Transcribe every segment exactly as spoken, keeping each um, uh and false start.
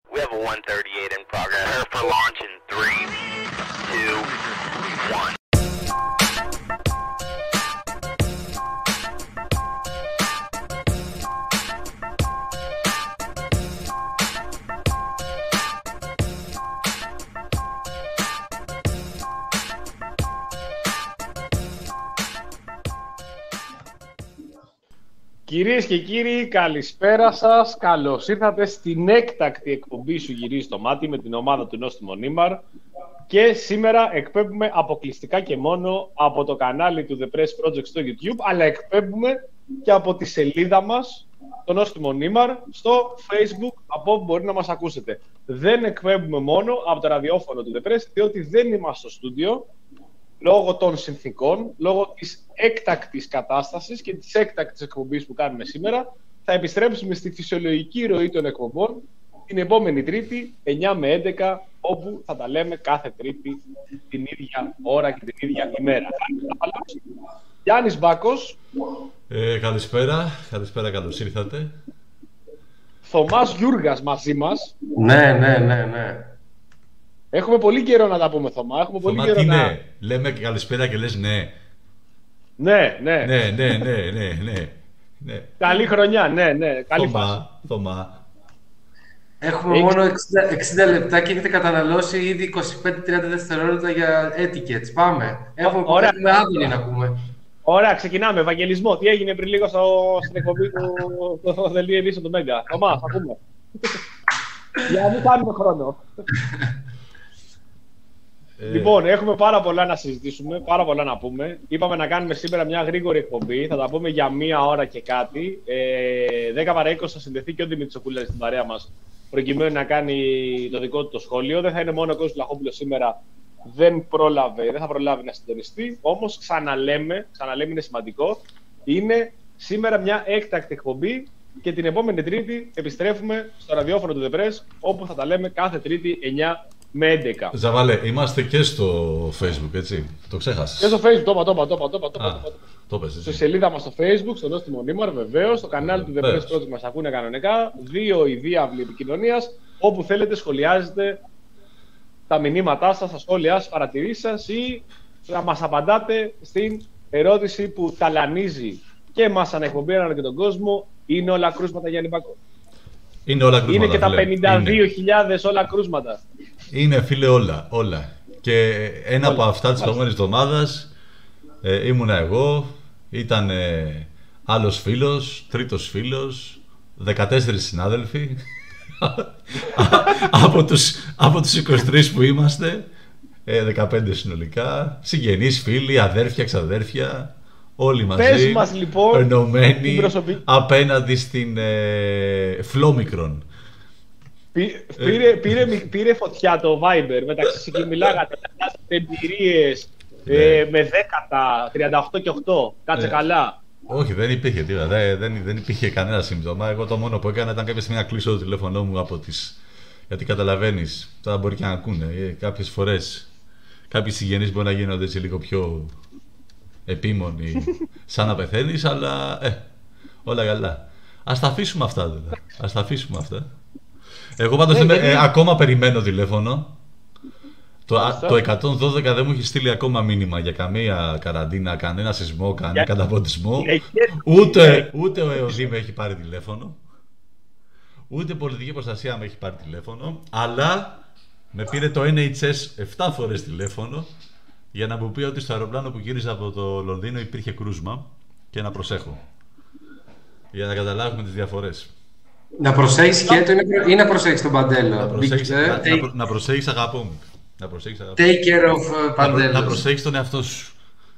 We have a one thirty-eight in progress. Prepare for launch in three, two, one. Κυρίες και κύριοι, καλησπέρα σας. Καλώς ήρθατε στην έκτακτη εκπομπή Σου Γυρίζει το Μάτι με την ομάδα του Νόστιμο Νίμαρ. Και σήμερα εκπέμπουμε αποκλειστικά και μόνο από το κανάλι του The Press Project στο YouTube, αλλά εκπέμπουμε και από τη σελίδα μας, το Νόστιμο Νίμαρ, στο Facebook, από όπου μπορεί να μας ακούσετε. Δεν εκπέμπουμε μόνο από το ραδιόφωνο του The Press, διότι δεν είμαστε στο στούντιο, λόγω των συνθήκων, λόγω της έκτακτης κατάστασης και της έκτακτης εκπομπής που κάνουμε σήμερα. Θα επιστρέψουμε στη φυσιολογική ροή των εκπομπών την επόμενη Τρίτη, εννιά με έντεκα, όπου θα τα λέμε κάθε Τρίτη την ίδια ώρα και την ίδια ημέρα. Γιάννης Μπάκος. Ε, καλησπέρα, καλησπέρα, καλώς ήρθατε. Θωμάς Γιούργας μαζί μας. Ναι, ναι, ναι, ναι. Έχουμε πολύ καιρό να τα πούμε, Θωμά. Έχουμε Θωμά, πολύ καιρό τι να... ναι, λέμε και καλησπέρα και λες ναι. Ναι, ναι. Ναι, ναι, ναι, ναι, ναι, ναι. Καλή χρονιά, ναι, ναι. Καλή φάση. Θωμά, Θωμά. Έχουμε Έχεις... μόνο εξήντα, εξήντα λεπτά και έχετε καταναλώσει ήδη είκοσι πέντε με τριάντα δευτερόλεπτα για etiquettes. Πάμε. Έχουμε Ωραία. με άδειλη να πούμε. Ωραία, ξεκινάμε. Ευαγγελισμό. Τι έγινε πριν λίγο στο, στην εκπομπή του το Δελτίο Ειδήσεων του Μέγκα. Θωμά, θα πούμε. Για να μην κάνουμε χρόνο. Ε... Λοιπόν, έχουμε πάρα πολλά να συζητήσουμε, πάρα πολλά να πούμε. Είπαμε να κάνουμε σήμερα μια γρήγορη εκπομπή. Θα τα πούμε για μία ώρα και κάτι. Ε, δέκα παρά είκοσι θα συνδεθεί και ο Δημήτρης Οκούλας στην παρέα μας, προκειμένου να κάνει το δικό του το σχόλιο. Δεν θα είναι μόνο ο Κώστας Βλαχόπουλος σήμερα. Δεν πρόλαβε, δεν θα προλάβει να συντονιστεί. Όμως, ξαναλέμε, ξαναλέμε, είναι σημαντικό. Είναι σήμερα μια έκτακτη εκπομπή και την επόμενη Τρίτη επιστρέφουμε στο ραδιόφωνο του The Press, όπου θα τα λέμε κάθε Τρίτη εννιά με έντεκα. Ζαβάλε, είμαστε και στο Facebook, έτσι. Το ξέχασες. Και στο Facebook, το είπα, το είπα, το είπα, το είπα, το είπα, το είπα. Το πες, έτσι. Στη σελίδα μας στο Facebook, στο Νόστιμο Νίμαρ, βεβαίως, στο κανάλι του The Press Project μας ακούνε κανονικά. Δύο οι διάβλοι επικοινωνίας, όπου θέλετε σχολιάζετε τα μηνύματά σας, τα σχόλιά σας, παρατηρήσεις σας ή να μας απαντάτε στην ερώτηση που ταλανίζει και εμάς σαν εκπομπή αλλά και τον κόσμο. Είναι όλα κρούσματα, Γιάννη Μπάκο? Είναι όλα κρούσματα. Είναι και τα φίλε. πενήντα δύο χιλιάδες όλα κρούσματα. Είναι, φίλε, όλα, όλα. Και ένα όλα. από αυτά της προηγούμενης εβδομάδας ε, ήμουνα εγώ, ήταν ε, άλλος φίλος, τρίτος φίλος, δεκατέσσερις συνάδελφοι. από, τους, από τους είκοσι τρεις που είμαστε, ε, δεκαπέντε συνολικά, συγγενείς, φίλοι, αδέρφια, ξαδέρφια, όλοι μαζί, Πες μας, λοιπόν, ενωμένοι προσωπική... απέναντι στην ε, Φλόμικρον. Πή, πήρε, πήρε, πήρε φωτιά το Viber, μεταξύ εκεί μιλάγατε, εμπειρίες ε, με δέκατα, τριάντα οκτώ και οκτώ, κάτσε Ε. καλά. Όχι, δεν υπήρχε τίποτα. Δεν, δεν, δεν υπήρχε κανένα σύμπτωμα. Εγώ το μόνο που έκανα ήταν κάποια στιγμή να κλείσω το τηλέφωνό μου από τις. Γιατί καταλαβαίνεις, τώρα μπορεί και να ακούνε. Ε, κάποιες φορές κάποιοι συγγενείς μπορεί να γίνονται έτσι λίγο πιο επίμονοι, σαν να πεθαίνεις, αλλά ε, όλα καλά. Ας τα αφήσουμε αυτά, δηλαδή. Ας τα αφήσουμε αυτά. Εγώ πάντως Ε, είμαι, γιατί- ε, ακόμα περιμένω τηλέφωνο. Το, Μάλιστα. το εκατόν δώδεκα δεν μου έχει στείλει ακόμα μήνυμα για καμία καραντίνα, κανένα σεισμό, κανένα Για- καταποντισμό. Ε, και- Ούτε, ούτε ο ΕΟΔΗ με έχει πάρει τηλέφωνο. Ούτε πολιτική προστασία με έχει πάρει τηλέφωνο. Αλλά με πήρε το Εν Έιτς Ες επτά φορές τηλέφωνο για να μου πει ότι στο αεροπλάνο που γύριζα από το Λονδίνο υπήρχε κρούσμα και να προσέχω. Για να καταλάβουμε τις διαφορές. Να προσέχεις και το ή να προσέχεις τον Παντέλο. Να προσέχεις, Big- να, ε, να, take, προ- να προσέχεις αγάπη μου. Να προσέχεις αγάπη. take care of uh, Να, προ- Παντέλο. να προσέχεις τον εαυτό σου.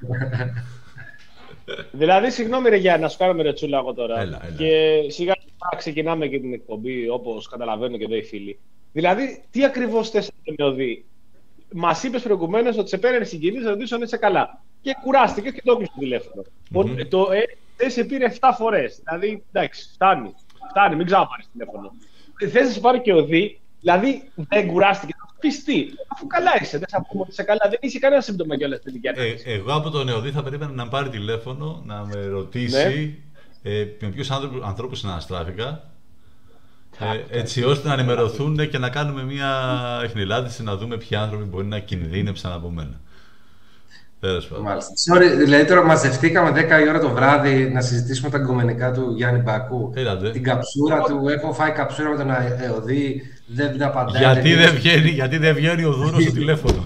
Δηλαδή, συγγνώμη ρε Γιάννη, να σου κάνουμε ρετσούλα εγώ τώρα. Έλα, έλα. Και σιγά σιγά ξεκινάμε και την εκπομπή, όπως καταλαβαίνω και εδώ οι φίλοι. Δηλαδή, τι ακριβώς θες να τον ΕΟΔΗ? Μας είπες προηγουμένως ότι σε πέρανε συγγενείς να ρωτήσω αν είσαι καλά. Και κουράστηκες και το έκλεισες το τηλέφωνο. Μμμ. Το ε, σε πήρε επτά φορές. Δηλαδή, εντάξει, φτάνει. Φτάνει, μην ξαναπάρεις τηλέφωνο. Θες να σε πάρει και ο ΔΗ, δηλαδή δεν κουράστηκε. Πιστή. Αφού καλά είσαι, δεν θα πούμε ότι είσαι καλά, δεν είσαι κανένα σύμπτωμα κιόλας στην τελική Ε, ανάλυση. εγώ από τον ΕΟΔΗ θα περίμενα να πάρει τηλέφωνο, να με ρωτήσει ε, με ποιους άνθρωπους, ανθρώπους συναναστράφηκα Ε, έτσι ώστε να ενημερωθούν και να κάνουμε μια εχνηλάτηση, να δούμε ποιοι άνθρωποι μπορεί να κινδύνεψαν από μένα. Μάλιστα. Sorry, δηλαδή τώρα μαζευτήκαμε δέκα η ώρα το βράδυ να συζητήσουμε τα γκομενικά του Γιάννη Μπακού. Έλατε. Την καψούρα του, έχω φάει καψούρα με τον ΕΟΔΗ, δεν την απαντάει. Γιατί δεν βγαίνει, γιατί δεν βγαίνει ο Δούρος στο τηλέφωνο.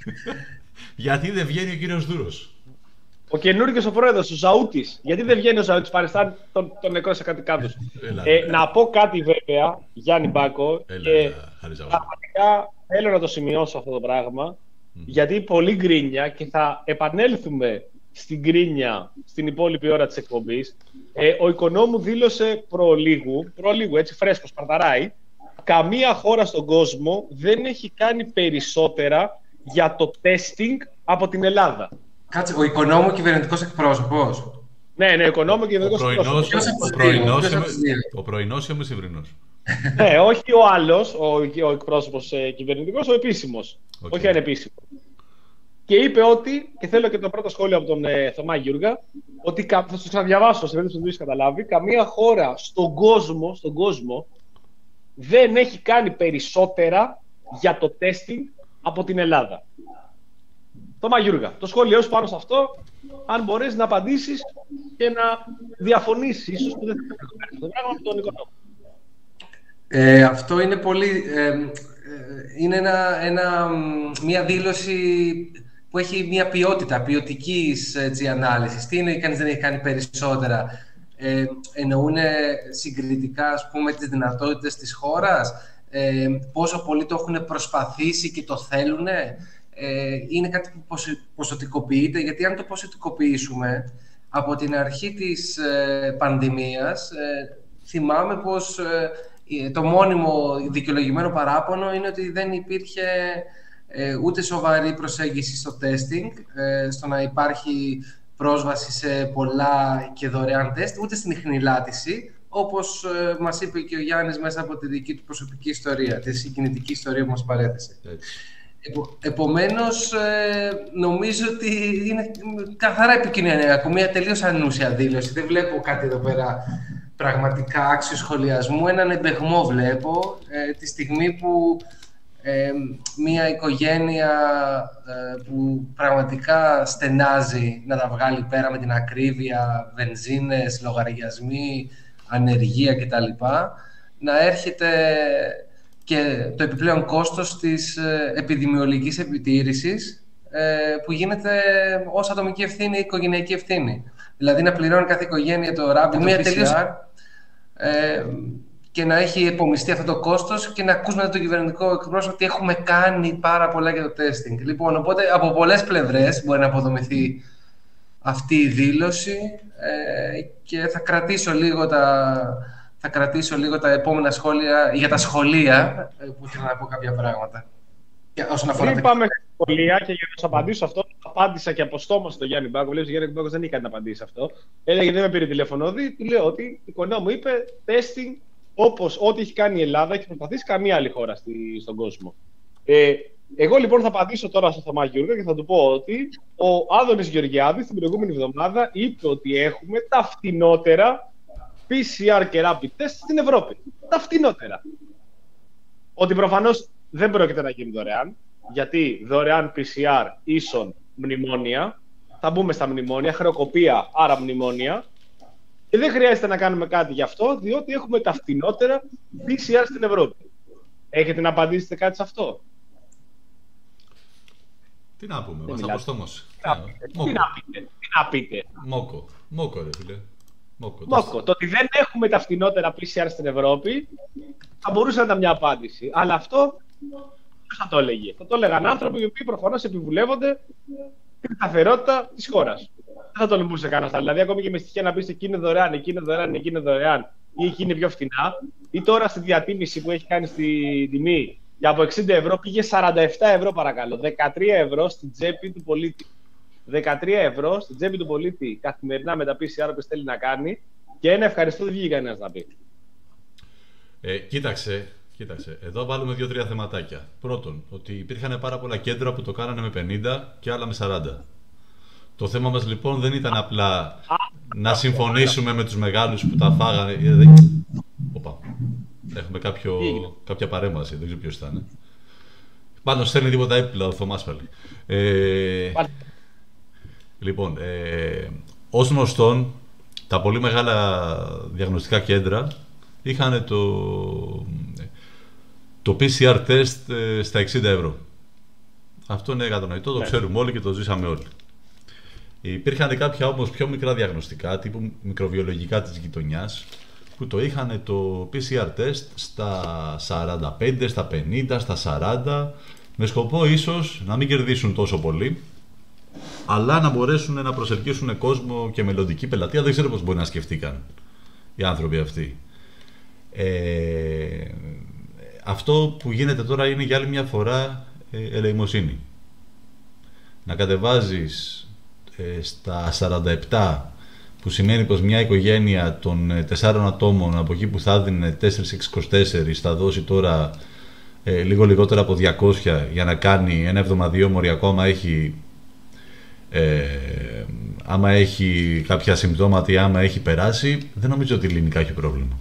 Γιατί δεν βγαίνει ο κύριος Δούρος. Ο καινούργιος ο πρόεδρος, ο Ζαούτης. Γιατί δεν βγαίνει ο Ζαούτης, παριστάνει τον, τον νεκρό σε κάτι κάτω. Ε, να πω κάτι βέβαια, Γιάννη Μπάκο, Έλα, και πραγματικά θέλω να το σημειώσω αυτό το πράγμα, mm. γιατί πολύ γκρίνια και θα επανέλθουμε στην γκρίνια στην υπόλοιπη ώρα της εκπομπής. Ε, ο Οικονόμου δήλωσε προλίγου, προλίγου έτσι φρέσκο, σπαρταράει, καμία χώρα στον κόσμο δεν έχει κάνει περισσότερα για το testing από την Ελλάδα. Κάτσε, ο Οικονόμου κυβερνητικός εκπρόσωπος. Ναι, ναι, ο Οικονόμου κυβερνητικός εκπρόσωπος. Ο πρωινός ή ο μεσημβρινός. Ναι, όχι ο άλλος, ο, ο εκπρόσωπος ε, κυβερνητικός, ο επίσημος. Okay. Όχι ανεπίσημος. Και είπε ότι, και θέλω και το πρώτο σχόλιο από τον ε, Θωμά Γιούργα, ότι θα σας ξαναδιαβάσω, σε περίπτωση που δεν το καταλάβει, καμία χώρα στον κόσμο, στον κόσμο δεν έχει κάνει περισσότερα για το testing από την Ελλάδα. Θωμά Γιούργα, το σχόλιο σου πάνω σε αυτό, αν μπορείς να απαντήσεις και να διαφωνήσεις, ίσως που δεν θα το το πράγμα με τον Οικονόμο. Ε, αυτό είναι πολύ... Ε, ε, είναι ένα, ένα, μια δήλωση που έχει μια ποιότητα, ποιοτικής έτσι, ανάλυσης. Τι είναι κανείς δεν έχει κάνει περισσότερα. Ε, εννοούν συγκριτικά, ας πούμε, τις δυνατότητες της χώρας, ε, πόσο πολύ το έχουν προσπαθήσει και το θέλουν. Ε, είναι κάτι που ποσοτικοποιείται, γιατί αν το ποσοτικοποιήσουμε, από την αρχή της ε, πανδημίας, ε, θυμάμαι πως ε, το μόνιμο δικαιολογημένο παράπονο είναι ότι δεν υπήρχε ε, ούτε σοβαρή προσέγγιση στο testing, ε, στο να υπάρχει πρόσβαση σε πολλά και δωρεάν τεστ, ούτε στην ιχνηλάτηση, όπως ε, μας είπε και ο Γιάννης μέσα από τη δική του προσωπική ιστορία, τη συγκινητική ιστορία που μας παρέθεσε. Επο, επομένως, ε, νομίζω ότι είναι καθαρά επικοινωνιακό, μια τελείως ανούσια δήλωση. Δεν βλέπω κάτι εδώ πέρα πραγματικά άξιο σχολιασμού. Έναν εμπεγμό βλέπω, ε, τη στιγμή που ε, μια οικογένεια ε, που πραγματικά στενάζει να τα βγάλει πέρα με την ακρίβεια, βενζίνες, λογαριασμοί, ανεργία κτλ. Να έρχεται και το επιπλέον κόστος της επιδημιολογικής επιτήρησης που γίνεται ως ατομική ευθύνη, οικογενειακή ευθύνη. Δηλαδή να πληρώνει κάθε οικογένεια το rapid, το πι σι αρ ε, και να έχει επομιστεί αυτό το κόστος και να ακούσουμε το κυβερνητικό εκπρόσωπο ότι έχουμε κάνει πάρα πολλά για το testing. Λοιπόν, οπότε από πολλές πλευρές μπορεί να αποδομηθεί αυτή η δήλωση ε, και θα κρατήσω λίγο τα... Θα κρατήσω λίγο τα επόμενα σχόλια για τα σχολεία που θέλω να πω κάποια πράγματα. Όσον αφορά Πριν τα... πάμε στα σχολεία και για να σου απαντήσω αυτό, απάντησα και από στόμα στον Γιάννη Μπάκο. Βλέπεις, ο Γιάννη Μπάκος δεν είχε κάτι να απαντήσει αυτό. Έλεγε δεν με πήρε τηλέφωνο. Του λέω ότι η εικόνα μου είπε testing όπως ό,τι έχει κάνει η Ελλάδα και προσπαθήσει καμία άλλη χώρα στη, στον κόσμο. Ε, εγώ λοιπόν θα απαντήσω τώρα στο Θωμά Γιούργα και θα του πω ότι ο Άδωνης Γεωργιάδης την προηγούμενη εβδομάδα είπε ότι έχουμε τα φτηνότερα πι σι αρ και rapid test στην Ευρώπη. Τα φτηνότερα. Ότι προφανώς δεν πρόκειται να γίνει δωρεάν, γιατί δωρεάν πι σι αρ ίσον μνημόνια. Θα μπούμε στα μνημόνια, χρεοκοπία, άρα μνημόνια. Και δεν χρειάζεται να κάνουμε κάτι γι' αυτό, διότι έχουμε τα φτηνότερα πι σι αρ στην Ευρώπη. Έχετε να απαντήσετε κάτι σε αυτό? Τι να πούμε, μας αποστόμως. Τι να πείτε, τι να πείτε. Μόκο, μόκο ρε φίλε. Μόκο. Μόκο. Το ότι δεν έχουμε τα φτηνότερα πι σι αρ στην Ευρώπη θα μπορούσε να ήταν μια απάντηση. Αλλά αυτό ποιος θα το έλεγε? Θα το έλεγαν άνθρωποι οι οποίοι προφανώς επιβουλεύονται την σταθερότητα της χώρας. Δεν θα το λεμπούσε κανένας. Δηλαδή, ακόμη και με στοιχεία να πεις εκεί είναι δωρεάν, εκεί είναι δωρεάν, εκεί είναι δωρεάν ή εκεί είναι πιο φτηνά. Ή τώρα στη διατίμηση που έχει κάνει στη τιμή για από εξήντα ευρώ πήγε σαράντα επτά ευρώ παρακαλώ. δεκατρία ευρώ στην τσέπη του πολίτη. δεκατρία ευρώ στην τσέπη του πολίτη καθημερινά με τα πι σι αρ που θέλει να κάνει και ένα ευχαριστώ δεν βγήκε κανένας να πει. Ε, κοίταξε, κοίταξε, εδώ βάλουμε δύο-τρία θεματάκια. Πρώτον, ότι υπήρχαν πάρα πολλά κέντρα που το κάνανε με πενήντα και άλλα με σαράντα. Το θέμα μας λοιπόν δεν ήταν απλά να συμφωνήσουμε με τους μεγάλους που τα φάγανε. Οπα. Έχουμε κάποιο, κάποια παρέμβαση, δεν ξέρω ποιος ήταν. Πάνω στέλνει τίποτα έπιπλα ο Θωμάς πάλι. Ε, λοιπόν, ε, ως γνωστόν, τα πολύ μεγάλα διαγνωστικά κέντρα είχαν το, το πι σι αρ τεστ στα εξήντα ευρώ. Αυτό είναι κατανοητό, το ναι. ξέρουμε όλοι και το ζήσαμε όλοι. Υπήρχαν κάποια όμως πιο μικρά διαγνωστικά, τύπου μικροβιολογικά της γειτονιάς, που το είχαν το πι σι αρ τεστ στα σαράντα πέντε, στα πενήντα, στα σαράντα, με σκοπό ίσως να μην κερδίσουν τόσο πολύ, αλλά να μπορέσουν να προσελκύσουν κόσμο και μελλοντική πελατεία. Δεν ξέρω πώς μπορεί να σκεφτήκαν οι άνθρωποι αυτοί. Ε, αυτό που γίνεται τώρα είναι για άλλη μια φορά ε, ελεημοσύνη. Να κατεβάζεις ε, στα σαράντα επτά, που σημαίνει πως μια οικογένεια των ε, τεσσάρων ατόμων από εκεί που θα έδινε τέσσερα είκοσι τέσσερα θα δώσει τώρα ε, λίγο λιγότερα από διακόσια για να κάνει ένα εβδομαδιαίο μοριακό άμα έχει, ε, άμα έχει κάποια συμπτώματα ή άμα έχει περάσει. Δεν νομίζω ότι λύνει κάποιο πρόβλημα.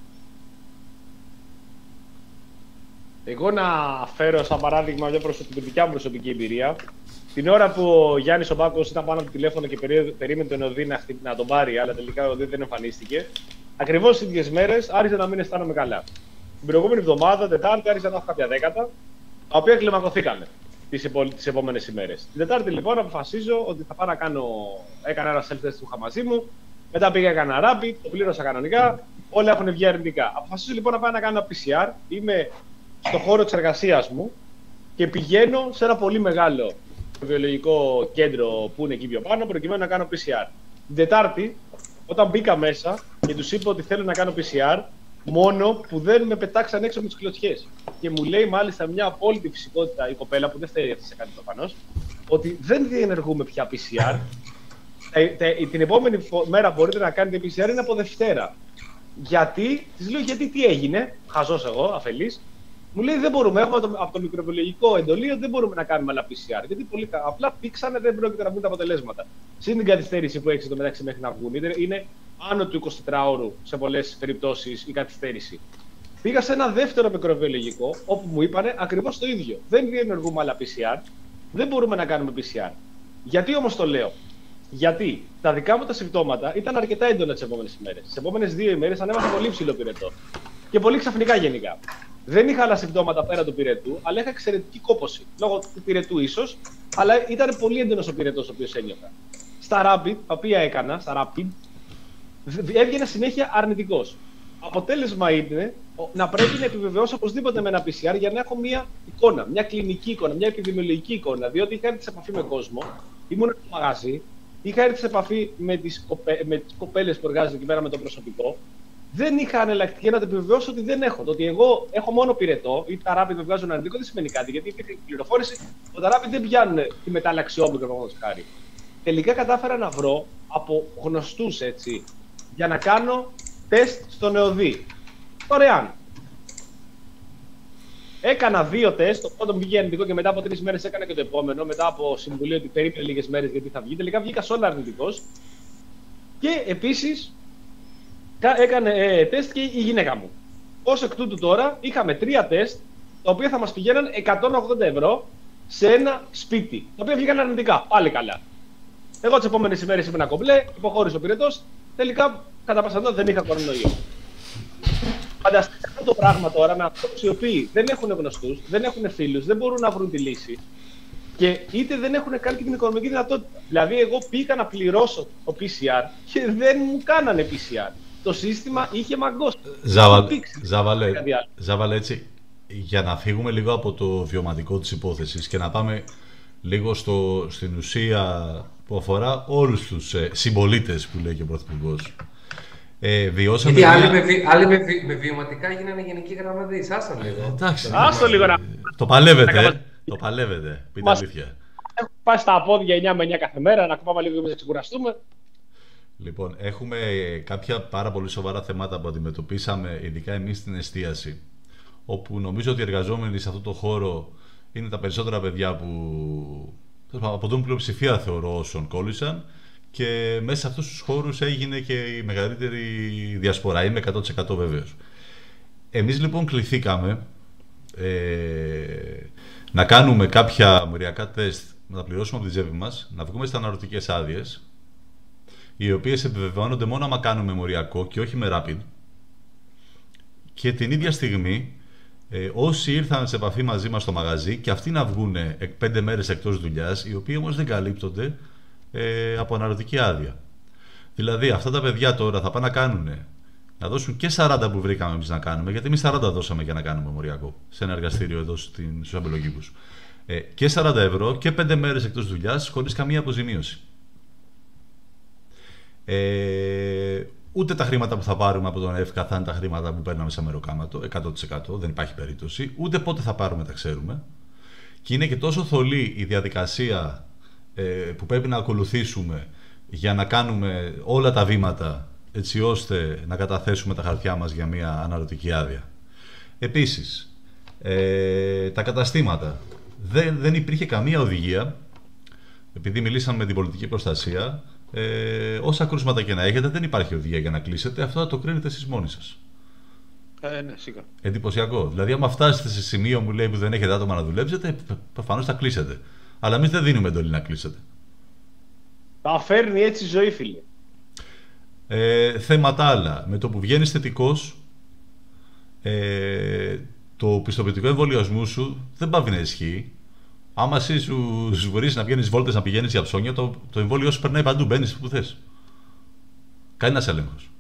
Εγώ να φέρω σαν παράδειγμα μια προσωπική, δικιά μου προσωπική εμπειρία. Την ώρα που ο Γιάννης ο Μπάκος ήταν πάνω από το τηλέφωνο και περίμενε τον Οδύ να, να τον πάρει, αλλά τελικά ο Οδύ δεν εμφανίστηκε, ακριβώς στις ίδιες μέρες άρχισα να μην αισθάνομαι καλά. Την προηγούμενη εβδομάδα, Τετάρτη, άρχισα να έχω κάποια δέκατα, τα οποία κλιμακωθήκανε τις, επο... τις επόμενες ημέρες. Την Τετάρτη λοιπόν αποφασίζω ότι θα πάω να κάνω. Έκανα ένα self-test που είχα μαζί μου, μετά πήγα έκανα rapid, το πλήρωσα κανονικά, όλα έχουν βγει αρνητικά. Αποφασίζω λοιπόν να πάω να κάνω ένα πι σι αρ, είμαι στο χώρο της εργασίας μου και πηγαίνω σε ένα πολύ μεγάλο βιολογικό κέντρο που είναι εκεί πιο πάνω, προκειμένου να κάνω πι σι αρ. Την Τετάρτη, όταν μπήκα μέσα και τους είπα ότι θέλω να κάνω πι σι αρ, μόνο που δεν με πετάξαν έξω με τις κλωτσιές. Και μου λέει μάλιστα μια απόλυτη φυσικότητα η κοπέλα, που δεν θέλει αυτή σε κάτι προφανώς, ότι δεν διενεργούμε πια πι σι αρ. Την επόμενη μέρα μπορείτε να κάνετε πι σι αρ είναι από Δευτέρα. Γιατί, της λέω γιατί τι έγινε, χαζός εγώ, αφελής. Μου λέει δεν μπορούμε, έχουμε το, από το μικροβιολογικό εντολείο δεν μπορούμε να κάνουμε άλλα πι σι αρ. Γιατί πολύ απλά πήξανε, δεν πρόκειται να βγουν τα αποτελέσματα. Συν την καθυστέρηση που έχει στο μεταξύ μέχρι να βγουν, είναι άνω του εικοσιτετράωρου σε πολλές περιπτώσεις η καθυστέρηση. Πήγα σε ένα δεύτερο μικροβιολογικό, όπου μου είπανε ακριβώς το ίδιο. Δεν διενεργούμε άλλα πι σι αρ, δεν μπορούμε να κάνουμε πι σι αρ. Γιατί όμως το λέω? Γιατί τα δικά μου τα συμπτώματα ήταν αρκετά έντονα τις επόμενες ημέρες. Τις επόμενες δύο ημέρες ανέβασα πολύ ψηλό πυρετό. Και πολύ ξαφνικά γενικά. Δεν είχα άλλα συμπτώματα πέρα του πυρετού, αλλά είχα εξαιρετική κόπωση. Λόγω του πυρετού ίσως, αλλά ήταν πολύ έντονος ο πυρετός ο οποίος ένιωθα. Στα rapid, τα οποία έκανα, στα rapid, έβγαινα συνέχεια αρνητικός. Αποτέλεσμα είναι να πρέπει να επιβεβαιώσω οπωσδήποτε με ένα πι σι αρ για να έχω μια εικόνα, μια κλινική εικόνα, μια επιδημιολογική εικόνα. Διότι είχα έρθει σε επαφή με κόσμο, ήμουν στο μαγαζί, είχα έρθει σε επαφή με τις, κοπέ, με τις κοπέλες που εργάζονται εκεί πέρα με το προσωπικό. Δεν είχα ανελακτική να το επιβεβαιώσω ότι δεν έχω. Το ότι εγώ έχω μόνο πυρετό ή τα rapid με βγάζουν αρνητικό δεν σημαίνει κάτι. Γιατί υπήρχε πληροφόρηση ότι τα rapid δεν πιάνουν τη μετάλλαξη όμικρον, παραδείγματος χάρη. Τελικά κατάφερα να βρω από γνωστούς έτσι για να κάνω τεστ στον ΕΟΔΗ. Δωρεάν. Έκανα δύο τεστ. Το πρώτο μου βγήκε αρνητικό και μετά από τρεις μέρες έκανα και το επόμενο. Μετά από συμβουλή ότι περίμενε λίγες μέρες γιατί θα βγει. Τελικά βγήκα σε όλα αρνητικός. Και επίσης. Έκανε ε, τεστ και η γυναίκα μου. Ως εκ τούτου τώρα είχαμε τρία τεστ, τα οποία θα μας πηγαίναν εκατόν ογδόντα ευρώ σε ένα σπίτι. Τα οποία βγήκαν αρνητικά, πάλι καλά. Εγώ τις επόμενες ημέρες ήμουν κομπλέ, υποχώρησε ο πυρετός, τελικά κατά πάσα δεν είχα κορονοϊό. Φανταστείτε αυτό το πράγμα τώρα με ανθρώπους οι οποίοι δεν έχουν γνωστούς, δεν έχουν φίλους, δεν μπορούν να βρουν τη λύση και είτε δεν έχουν καν και την οικονομική δυνατότητα. Δηλαδή, εγώ πήγα να πληρώσω το πι σι αρ και δεν μου κάνανε πι σι αρ. Το σύστημα είχε μαγκώσει. Ζάβαλε, Ζάβαλε έτσι, για να φύγουμε λίγο από το βιωματικό της υπόθεσης και να πάμε λίγο στο, στην ουσία που αφορά όλους τους ε, συμπολίτες που λέει και ο Πρωθυπουργός. Ε, βιώσαμε Γιατί μια... άλλοι, με, βι, άλλοι με, βι, με βιωματικά γίνανε γενικοί γραμματείς. Άστα λίγο. Εντάξει. Άστο λίγο να... Το παλεύετε, ε. Το παλεύετε. Πείτε Μας... αλήθεια. Έχω πάει στα πόδια εννιά με εννιά κάθε μέρα, να πάμε λίγο και να ξεκουραστούμε. Λοιπόν, έχουμε κάποια πάρα πολύ σοβαρά θέματα που αντιμετωπίσαμε, ειδικά εμείς στην εστίαση, όπου νομίζω ότι οι εργαζόμενοι σε αυτό το χώρο είναι τα περισσότερα παιδιά που αποτελούν πλειοψηφία, θεωρώ, όσων κόλλησαν, και μέσα σε αυτούς τους χώρους έγινε και η μεγαλύτερη διασπορά. Είμαι εκατό τοις εκατό βέβαιος. Εμείς λοιπόν κληθήκαμε ε, να κάνουμε κάποια μοριακά τεστ, να τα πληρώσουμε από τη τσέπη μας, να βγούμε στα αναρωτικές άδειες, οι οποίες επιβεβαιώνονται μόνο άμα κάνουμε μοριακό και όχι με rapid. Και την ίδια στιγμή, ε, όσοι ήρθαν σε επαφή μαζί μας στο μαγαζί, και αυτοί να βγουν πέντε μέρες εκτός δουλειάς, οι οποίοι όμως δεν καλύπτονται ε, από αναρωτική άδεια. Δηλαδή, αυτά τα παιδιά τώρα θα πάνε να κάνουν, να δώσουν και σαράντα που βρήκαμε εμείς να κάνουμε, γιατί εμείς σαράντα δώσαμε για να κάνουμε μοριακό σε ένα εργαστήριο εδώ στην, στους αμπελογύκους. Ε, και σαράντα ευρώ και πέντε μέρες εκτός δουλειάς, χωρίς καμία αποζημίωση. Ε, ούτε τα χρήματα που θα πάρουμε από τον ΕΦΚΑ θα είναι τα χρήματα που παίρναμε σε μεροκάματο, εκατό τοις εκατό, δεν υπάρχει περίπτωση. Ούτε πότε θα πάρουμε, τα ξέρουμε. Και είναι και τόσο θολή η διαδικασία ε, που πρέπει να ακολουθήσουμε για να κάνουμε όλα τα βήματα, έτσι ώστε να καταθέσουμε τα χαρτιά μας για μια αναρωτική άδεια. Επίσης, ε, τα καταστήματα. Δεν, δεν υπήρχε καμία οδηγία, επειδή μιλήσαμε με την πολιτική προστασία, ε, όσα κρούσματα και να έχετε, δεν υπάρχει οδηγία για να κλείσετε. Αυτό θα το κρίνετε εσείς μόνοι σας. Ε, ναι, σίγουρα. Εντυπωσιακό. Δηλαδή, άμα φτάσετε σε σημείο μου λέει που δεν έχετε άτομα να δουλέψετε, προφανώς θα κλείσετε. Αλλά εμείς δεν δίνουμε εντολή να κλείσετε. Τα φέρνει έτσι η ζωή, φίλε. Ε, θέματα άλλα. Με το που βγαίνεις θετικός, ε, το πιστοποιητικό εμβολιασμού σου δεν πάβει να ισχύει. Άμα εσύ σου, σου βρεις να βγαίνεις βόλτες, να πηγαίνεις για ψώνια, το, το εμβόλιο σου περνάει παντού, μπαίνεις που θες. Κανένας έλεγχος.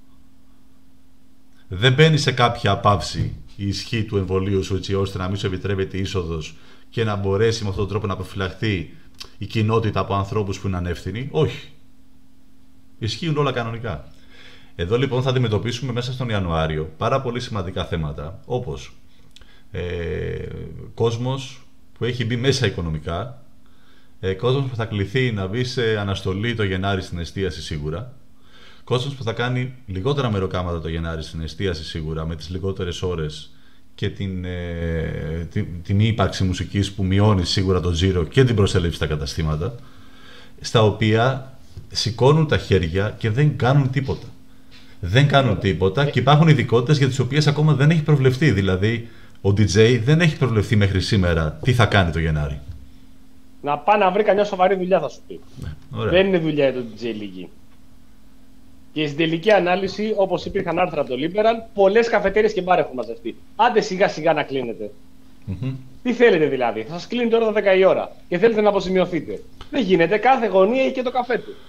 Δεν μπαίνει σε κάποια παύση η ισχύ του εμβολίου σου, έτσι ώστε να μην σου επιτρέπεται η είσοδος και να μπορέσει με αυτόν τον τρόπο να προφυλαχθεί η κοινότητα από ανθρώπους που είναι ανεύθυνοι. Όχι. Ισχύουν όλα κανονικά. Εδώ λοιπόν θα αντιμετωπίσουμε μέσα στον Ιανουάριο πάρα πολύ σημαντικά θέματα, όπως ε, κόσμος που έχει μπει μέσα οικονομικά, ε, κόσμος που θα κληθεί να μπει σε αναστολή το Γενάρη στην εστίαση σίγουρα, κόσμος που θα κάνει λιγότερα μεροκάματα το Γενάρη στην εστίαση σίγουρα, με τις λιγότερες ώρες και την, ε, την, την μη ύπαρξη μουσικής που μειώνει σίγουρα το τζίρο και την προσέλευση στα καταστήματα, στα οποία σηκώνουν τα χέρια και δεν κάνουν τίποτα. Δεν κάνουν τίποτα και υπάρχουν ειδικότητες για τις οποίες ακόμα δεν έχει προβλεφθεί. Δηλαδή, ο ντι τζέι δεν έχει προβλεφθεί μέχρι σήμερα τι θα κάνει το Γενάρη. Να πάει να βρει καμιά σοβαρή δουλειά, θα σου πει. Ναι, δεν είναι δουλειά για το ντι τζέι λίγη. Και στην τελική ανάλυση, όπως υπήρχαν άρθρα από το Liberal, πολλές καφετέρειες και μπαρ έχουν μαζευτεί. Άντε σιγά σιγά να κλείνετε. Mm-hmm. Τι θέλετε δηλαδή, θα σας κλείνει τώρα τα δέκα η ώρα και θέλετε να αποζημιωθείτε. Δεν γίνεται, κάθε γωνία έχει και το καφέ του.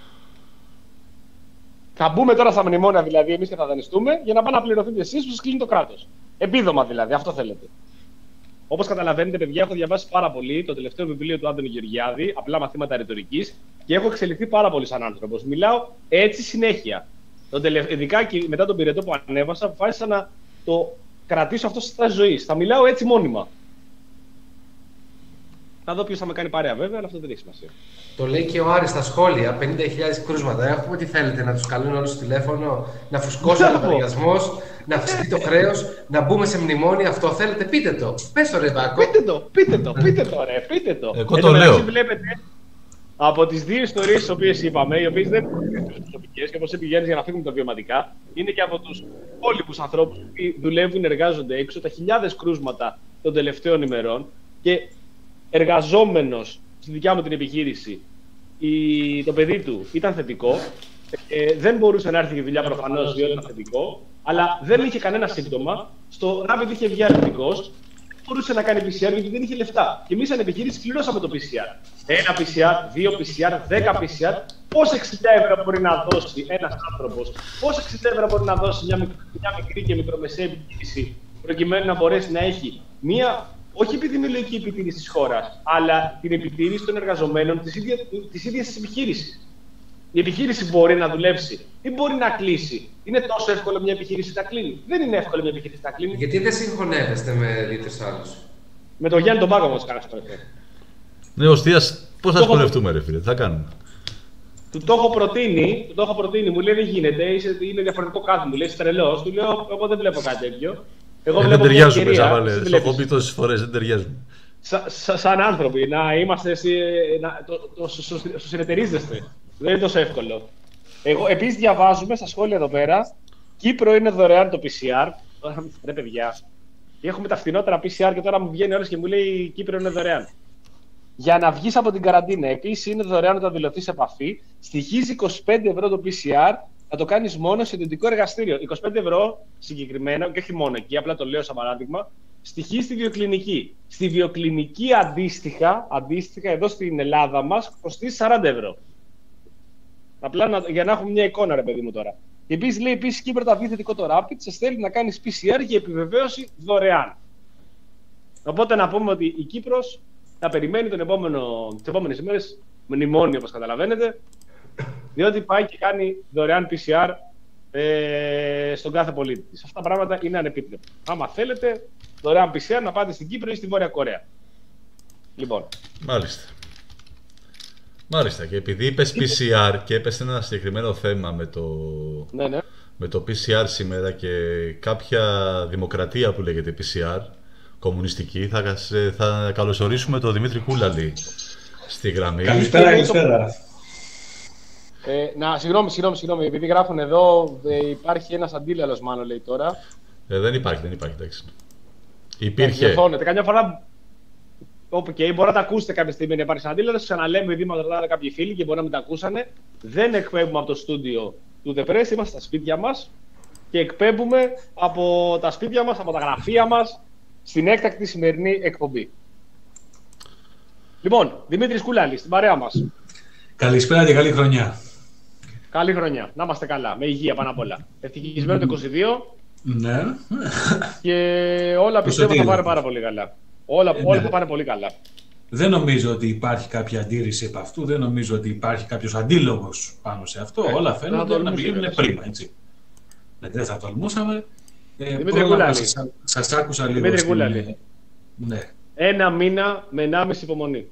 Θα μπούμε τώρα στα μνημόνια δηλαδή εμείς και θα δανειστούμε για να πάνε να πληρωθείτε εσείς που σας κλείνει το κράτος. Επίδομα δηλαδή, αυτό θέλετε. Όπως καταλαβαίνετε, παιδιά, έχω διαβάσει πάρα πολύ το τελευταίο βιβλίο του Άντωνη Γεωργιάδη, Απλά μαθήματα ρητορικής, και έχω εξελιχθεί πάρα πολύ σαν άνθρωπος. Μιλάω έτσι συνέχεια. Τον τελευ... Ειδικά και μετά τον πυρετό που ανέβασα, αποφάσισα να το κρατήσω αυτό στη στάση ζωής. Θα μιλάω έτσι μόνιμα. Θα δω ποιος θα με κάνει παρέα βέβαια, αλλά αυτό δεν έχει σημασία. Το λέει και ο Άρης στα σχόλια, πενήντα χιλιάδες κρούσματα. Έχουμε τι θέλετε, να τους καλούν όλους στο τηλέφωνο, να φουσκώσει ο λογαριασμός, να αυξηθεί το χρέος, να μπούμε σε μνημόνια. Αυτό θέλετε, πείτε το. Πες το ρε Βάκο. Πείτε το, πείτε το, πείτε το ρε, πείτε το. Εγώ το λέω. Βλέπετε, από τις δύο ιστορίες τις οποίες είπαμε, οι οποίες δεν είναι προσωπικές και πώς πηγαίνεις για να φύγουν τα βιωματικά, είναι και από τους υπόλοιπους ανθρώπους που δουλεύουν, εργάζονται έξω, τα χιλιάδες κρούσματα των τελευταίων ημερών και εργαζόμενος στη δικιά μου την επιχείρηση, η, το παιδί του ήταν θετικό, ε, δεν μπορούσε να έρθει για δουλειά προφανώς διότι ήταν θετικό, αλλά δεν είχε κανένα σύμπτωμα, στο Rapid είχε βγει αρνητικός, δεν μπορούσε να κάνει πι σι αρ γιατί δεν είχε λεφτά. Και εμείς σαν επιχείρηση πληρώσαμε το πι σι αρ. Ένα πι σι αρ, δύο πι σι αρ, δέκα πι σι αρ, πόσα εξήντα ευρώ μπορεί να δώσει ένας άνθρωπος, πόσα εξήντα ευρώ μπορεί να δώσει μια, μια μικρή και μικρομεσαία επιχείρηση, προκειμένου να μπορέσει να έχει μια. Όχι επιδημιολογική επιτήρηση της χώρας, αλλά την επιτήρηση των εργαζομένων της ίδιας της ίδιας της επιχείρησης. Η επιχείρηση μπορεί να δουλέψει ή μπορεί να κλείσει. Είναι τόσο εύκολο μια επιχείρηση να κλείνει? Δεν είναι εύκολο μια επιχείρηση να κλείνει. Γιατί δεν συγχωνεύεστε με δίτες άλλους? Με τον Γιάννη τον Πάκο όμως κάνεις το εφέ. Ναι, ο Στίας, πώς θα σχολευτούμε ρε φίλε, τι θα κάνουμε? Του το έχω προτείνει, του το έχω προτείνει, μου λέει δεν γίνεται, είναι διαφορετικό κάθε, μου λέει είσαι τρελός. Του λέω εγώ δεν βλέπω κάτι τέτοιο. Εγώ ε, δεν ταιριάζουμε, Σαββαλέ. Το έχω πει τόσες φορές, δεν ταιριάζουμε. Σα, σα, σαν άνθρωποι, να είμαστε, να, το, το, το, το συνεταιρίζεστε. Δεν είναι τόσο εύκολο. Εγώ, επίσης διαβάζουμε στα σχόλια εδώ πέρα, Κύπρο είναι δωρεάν το πι σι αρ, Τώρα, ρε παιδιά, έχουμε τα φθηνότερα πι σι αρ και τώρα μου βγαίνει ώρες και μου λέει η Κύπρο είναι δωρεάν. Για να βγεις από την καραντίνα, επίσης είναι δωρεάν όταν δηλωθείς επαφή, στοιχίζει είκοσι πέντε ευρώ το πι σι αρ, να το κάνεις μόνο σε ιδιωτικό εργαστήριο. είκοσι πέντε ευρώ συγκεκριμένα, και όχι μόνο εκεί, απλά το λέω σαν παράδειγμα, στοιχίζει στη βιοκλινική. Στη βιοκλινική αντίστοιχα, αντίστοιχα εδώ στην Ελλάδα μας, κοστίζει σαράντα ευρώ. Απλά να, για να έχουμε μια εικόνα, ρε παιδί μου τώρα. Και επίσης λέει επίσης Κύπρο τα βγει θετικό το Rapid, σε στέλνει να κάνεις πι σι αρ για επιβεβαίωση δωρεάν. Οπότε να πούμε ότι η Κύπρος θα περιμένει τον επόμενο, τις επόμενες ημέρες μνημόνιο, όπως καταλαβαίνετε, διότι πάει και κάνει δωρεάν πι σι αρ ε, στον κάθε πολίτη της. Αυτά τα πράγματα είναι ανεπίτρεπτα. Άμα θέλετε δωρεάν πι σι αρ να πάτε στην Κύπρο ή στη Βόρεια Κορέα. Λοιπόν. Μάλιστα. Μάλιστα. Και επειδή είπες πι σι αρ και έπεσε ένα συγκεκριμένο θέμα με το, ναι, ναι. με το πι σι αρ σήμερα και κάποια δημοκρατία που λέγεται πι σι αρ, κομμουνιστική, θα, θα καλωσορίσουμε τον Δημήτρη Κούλαλη στη γραμμή. Καλησπέρα, καλησπέρα. Ε, να, συγγνώμη, συγγνώμη, συγγνώμη, επειδή γράφουν εδώ, ε, υπάρχει ένας αντίλαλος μάλλον, λέει τώρα. Ε, δεν υπάρχει, δεν υπάρχει, εντάξει. Υπήρχε. Διορθώνεται. Καμιά φορά, okay, μπορεί να τα ακούσετε κάποια στιγμή να υπάρχει ένας αντίλαλος, ξαναλέμε επειδή μας ρωτάνε κάποιοι φίλοι και μπορεί να μην τα ακούσανε. Δεν εκπέμπουμε από το στούντιο του The Press, είμαστε στα σπίτια μας και εκπέμπουμε από τα σπίτια μας, από τα γραφεία μας, στην έκτακτη σημερινή εκπομπή. Λοιπόν, Δημήτρης Κούλαλης, στην παρέα μας. Καλησπέρα και καλή χρονιά. Καλή χρονιά. Να είμαστε καλά. Με υγεία πάνω απ' όλα. Ευτυχισμένο το είκοσι δύο. Ναι. Και όλα πιστεύω θα πάνε πάρα πολύ καλά. Όλα, ε, όλα ναι. θα πάνε πολύ καλά. Δεν νομίζω ότι υπάρχει κάποια αντίρρηση από αυτού. Δεν νομίζω ότι υπάρχει κάποιος αντίλογος πάνω σε αυτό. Ε, όλα φαίνονται να πηγαίνουν πρίμα. Έτσι. Δεν θα τολμούσαμε. Ε, Δημήτρη Κούλαλη. Σας, σας άκουσα λίγο. Δημήτρη στην... Κούλαλη. Ναι. Ένα μήνα με ενάμιση υπομονή.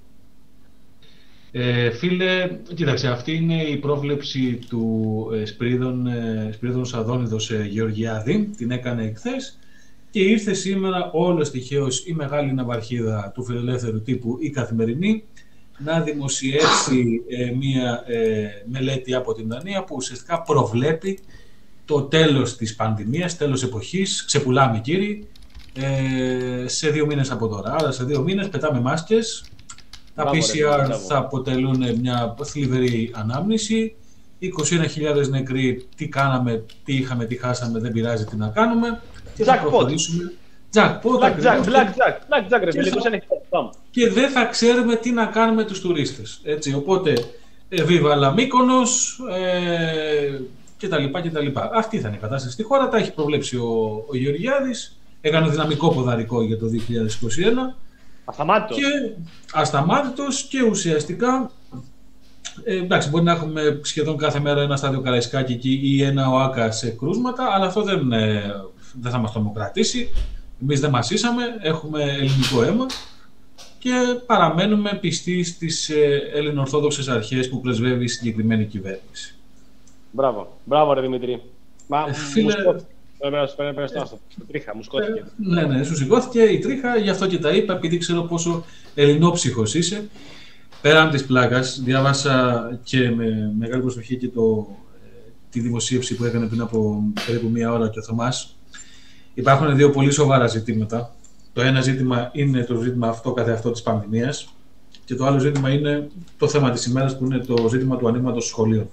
Ε, φίλε, κοίταξε, αυτή είναι η πρόβλεψη του ε, Σπύριδων, ε, Σπύριδων Αδόνιδος ε, Γεωργιάδη. Την έκανε εχθές και ήρθε σήμερα όλος τυχαίως η μεγάλη ναυαρχίδα του φιλελεύθερου τύπου η Καθημερινή να δημοσιεύσει ε, μία ε, μελέτη από την Δανία που ουσιαστικά προβλέπει το τέλος της πανδημίας, τέλος εποχής, ξεπουλάμε κύριοι, ε, σε δύο μήνες από τώρα. Άρα σε δύο μήνες πετάμε μάσκες, τα πι σι αρ ρε, θα αποτελούν μια θλιβερή ανάμνηση, είκοσι ένα χιλιάδες νεκροί, τι κάναμε, τι είχαμε, τι χάσαμε, δεν πειράζει, τι να κάνουμε και θα προχωρήσουμε. Jackpot, Black Jack, Black Jack, Black Jack, ρε φίλε, και δεν θα ξέρουμε τι να κάνουμε τους τουρίστες. Έτσι, οπότε, Viva Μύκονος, ε, και τα λοιπά και τα λοιπά. Αυτή θα είναι η κατάσταση στη χώρα, τα έχει προβλέψει ο, ο Γεωργιάδης, έκανε δυναμικό ποδαρικό για το δύο χιλιάδες είκοσι ένα. Ασταμάτητος. Και ασταμάτητος και ουσιαστικά, ε, εντάξει, μπορεί να έχουμε σχεδόν κάθε μέρα ένα στάδιο Καραϊσκάκη εκεί ή ένα ΟΑΚΑ σε κρούσματα, αλλά αυτό δεν, ε, δεν θα μας τρομοκρατήσει. Εμείς δεν μασίσαμε, έχουμε ελληνικό αίμα και παραμένουμε πιστοί στις ε, ελληνοορθόδοξες αρχές που πρεσβεύει η συγκεκριμένη κυβέρνηση. Μπράβο, μπράβο ρε Δημήτρη. Μα ε, φίλε... Πρέπει να στο τρίχα, μου σκόθηκε. Ναι, ναι, σου σηκώθηκε η τρίχα, γι' αυτό και τα είπα, επειδή ξέρω πόσο ελληνόψυχος είσαι. Πέραν της πλάκας, διάβασα και με μεγάλη προσοχή και το, τη δημοσίευση που έκανε πριν από περίπου μία ώρα και ο Θωμάς. Υπάρχουν δύο πολύ σοβαρά ζητήματα. Το ένα ζήτημα είναι το ζήτημα αυτό καθεαυτό της πανδημίας και το άλλο ζήτημα είναι το θέμα της ημέρας που είναι το ζήτημα του ανοίγματος σχολείων.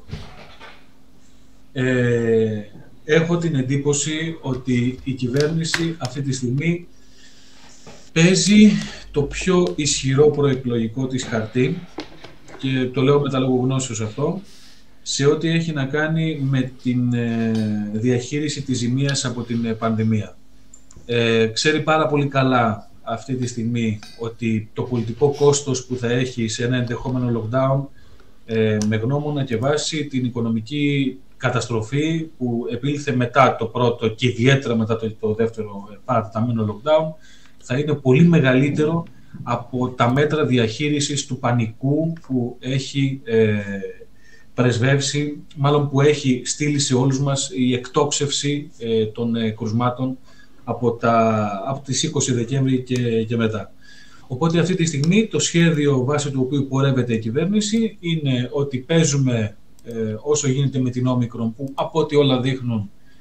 Ε, έχω την εντύπωση ότι η κυβέρνηση αυτή τη στιγμή παίζει το πιο ισχυρό προεκλογικό της χαρτί και το λέω με τα λογογνώσεως αυτό, σε ό,τι έχει να κάνει με την ε, διαχείριση της ζημίας από την ε, πανδημία. Ε, ξέρει πάρα πολύ καλά αυτή τη στιγμή ότι το πολιτικό κόστος που θα έχει σε ένα ενδεχόμενο lockdown ε, με γνώμονα και βάση την οικονομική καταστροφή που επήλθε μετά το πρώτο και ιδιαίτερα μετά το, το δεύτερο παρατεταμένο lockdown θα είναι πολύ μεγαλύτερο από τα μέτρα διαχείρισης του πανικού που έχει ε, πρεσβεύσει, μάλλον που έχει στείλει σε όλους μας η εκτόξευση ε, των ε, κρουσμάτων από, τα, από τις είκοσι Δεκέμβρη και, και μετά. Οπότε αυτή τη στιγμή το σχέδιο βάσει του οποίου πορεύεται η κυβέρνηση είναι ότι παίζουμε ε, όσο γίνεται με την Όμικρον που από ό,τι όλα δείχνουν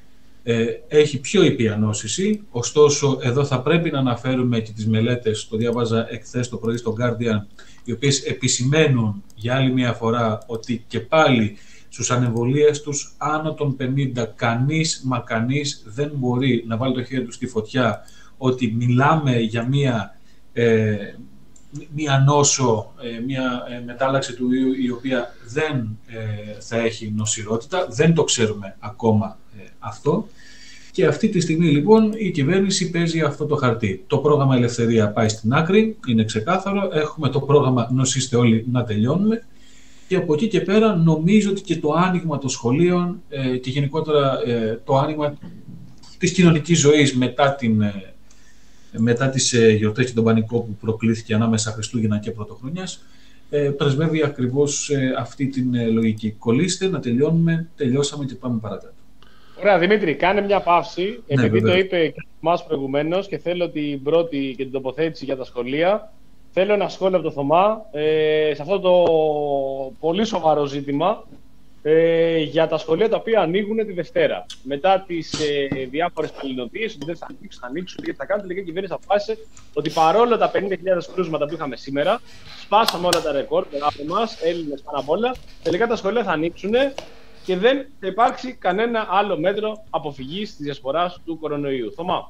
ε, έχει πιο ήπια νόσηση. Ωστόσο, εδώ θα πρέπει να αναφέρουμε και τις μελέτες, το διάβαζα εχθές το πρωί στο Guardian, οι οποίες επισημαίνουν για άλλη μια φορά ότι και πάλι στους ανεμβολίες τους άνω των πενήντα κανείς μα κανείς δεν μπορεί να βάλει το χέρι του στη φωτιά ότι μιλάμε για μια, ε, μια νόσο, ε, μια ε, μετάλλαξη του ιού η οποία δεν ε, θα έχει νοσηρότητα. Δεν το ξέρουμε ακόμα ε, αυτό. Και αυτή τη στιγμή λοιπόν η κυβέρνηση παίζει αυτό το χαρτί. Το πρόγραμμα Ελευθερία πάει στην άκρη, είναι ξεκάθαρο. Έχουμε το πρόγραμμα Νοσήστε όλοι να τελειώνουμε. Και από εκεί και πέρα νομίζω ότι και το άνοιγμα των σχολείων ε, και γενικότερα ε, το άνοιγμα της κοινωνικής ζωής μετά, την, ε, μετά τις ε, γιορτές και τον πανικό που προκλήθηκε ανάμεσα Χριστούγεννα και Πρωτοχρονιάς ε, πρεσβεύει ακριβώς ε, αυτή την ε, λογική. Κολλήστε, να τελειώνουμε, τελειώσαμε και πάμε παρακάτω. Ωραία, Δημήτρη, κάνε μια παύση, Ναι, επειδή βέβαια. το είπε και ο Θωμάς προηγουμένως και θέλω την πρώτη και την τοποθέτηση για τα σχολεία. Θέλω ένα σχόλιο από το Θωμά ε, σε αυτό το πολύ σοβαρό ζήτημα ε, για τα σχολεία τα οποία ανοίγουν τη Δευτέρα. Μετά τις ε, διάφορες παλινοδίες ότι δεν θα ανοίξουν, θα ανοίξουν και θα κάνουν, τελικά η κυβέρνηση αποφάσισε ότι παρόλα τα πενήντα χιλιάδες κρούσματα που είχαμε σήμερα, σπάσαμε όλα τα ρεκόρ από εμάς, Έλληνες πάνω απ' όλα, τελικά τα σχολεία θα ανοίξουν και δεν θα υπάρξει κανένα άλλο μέτρο αποφυγής της διασποράς του κορονοϊού. Θωμά.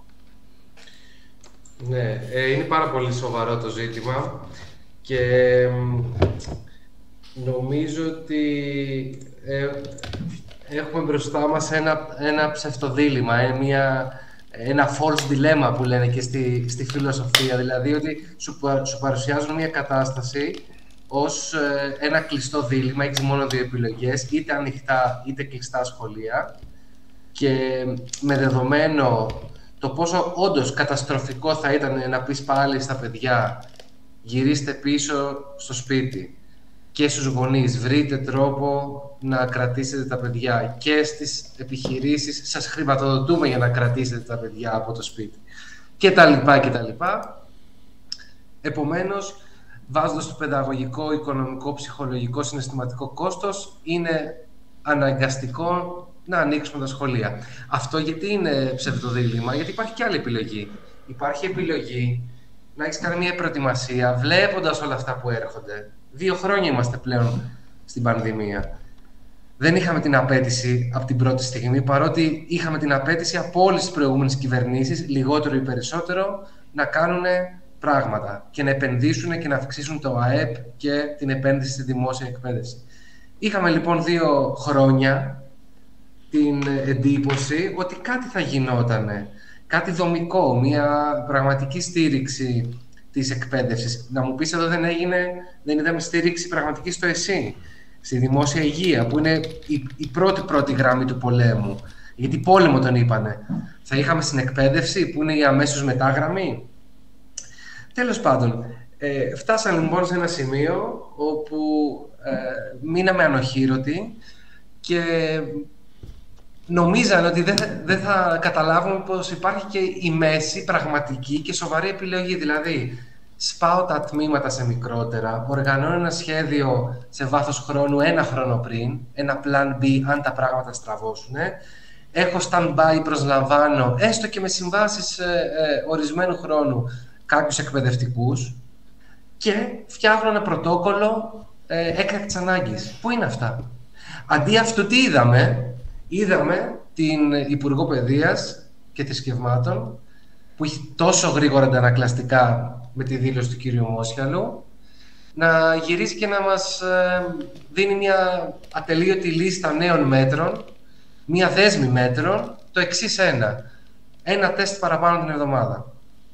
Ναι, ε, είναι πάρα πολύ σοβαρό το ζήτημα και μ, νομίζω ότι ε, έχουμε μπροστά μας ένα, ένα ψευτοδίλημμα, ε, μια, ένα false dilemma που λένε και στη, στη φιλοσοφία, δηλαδή ότι σου, πα- σου παρουσιάζουν μια κατάσταση ως ε, ένα κλειστό δίλημμα, έχεις μόνο δύο επιλογές, είτε ανοιχτά είτε κλειστά σχολεία και με δεδομένο το πόσο όντως καταστροφικό θα ήταν να πεις πάλι στα παιδιά γυρίστε πίσω στο σπίτι και στους γονείς βρείτε τρόπο να κρατήσετε τα παιδιά και στις επιχειρήσεις σας χρηματοδοτούμε για να κρατήσετε τα παιδιά από το σπίτι και τα λοιπά και τα λοιπά. Επομένως, βάζοντας το παιδαγωγικό, οικονομικό, ψυχολογικό, συναισθηματικό κόστος, είναι αναγκαστικό να ανοίξουμε τα σχολεία. Αυτό γιατί είναι ψευδοδίλημμα, γιατί υπάρχει και άλλη επιλογή. Υπάρχει επιλογή να έχεις κάνει μια προετοιμασία, βλέποντας όλα αυτά που έρχονται. Δύο χρόνια είμαστε πλέον στην πανδημία. Δεν είχαμε την απέτηση από την πρώτη στιγμή, παρότι είχαμε την απέτηση από όλες τις προηγούμενες κυβερνήσεις, λιγότερο ή περισσότερο, να κάνουν πράγματα και να επενδύσουν και να αυξήσουν το ΑΕΠ και την επένδυση στη δημόσια εκπαίδευση. Είχαμε λοιπόν δύο χρόνια την εντύπωση ότι κάτι θα γινότανε, κάτι δομικό, μια πραγματική στήριξη της εκπαίδευσης. Να μου πεις εδώ δεν έγινε, δεν είδαμε στήριξη πραγματική στο ΕΣΥ, στη δημόσια υγεία, που είναι η, η πρώτη πρώτη γραμμή του πολέμου. Γιατί πόλεμο τον είπανε. Θα είχαμε στην εκπαίδευση, που είναι η αμέσως μετά γραμμή. Τέλος πάντων, ε, φτάσαμε λοιπόν σε ένα σημείο όπου ε, μείναμε ανοχήρωτοι και νομίζαν ότι δεν θα, δεν θα καταλάβουμε πως υπάρχει και η μέση πραγματική και σοβαρή επιλογή. Δηλαδή, σπάω τα τμήματα σε μικρότερα, οργανώνω ένα σχέδιο σε βάθος χρόνου ένα χρόνο πριν, ένα plan B αν τα πράγματα στραβώσουν, έχω stand-by, προσλαμβάνω, έστω και με συμβάσεις ε, ε, ορισμένου χρόνου, κάποιους εκπαιδευτικούς και φτιάχνω ένα πρωτόκολλο ε, έκτακτης ανάγκης. Πού είναι αυτά? Αντί αυτού τι είδαμε? Είδαμε την Υπουργό Παιδείας και Θρησκευμάτων που έχει τόσο γρήγορα αντανακλαστικά με τη δήλωση του κύριου Μόσχαλου να γυρίσει και να μας ε, δίνει μια ατελείωτη λίστα νέων μέτρων, μια δέσμη μέτρων, το εξής ένα. Ένα τεστ παραπάνω την εβδομάδα.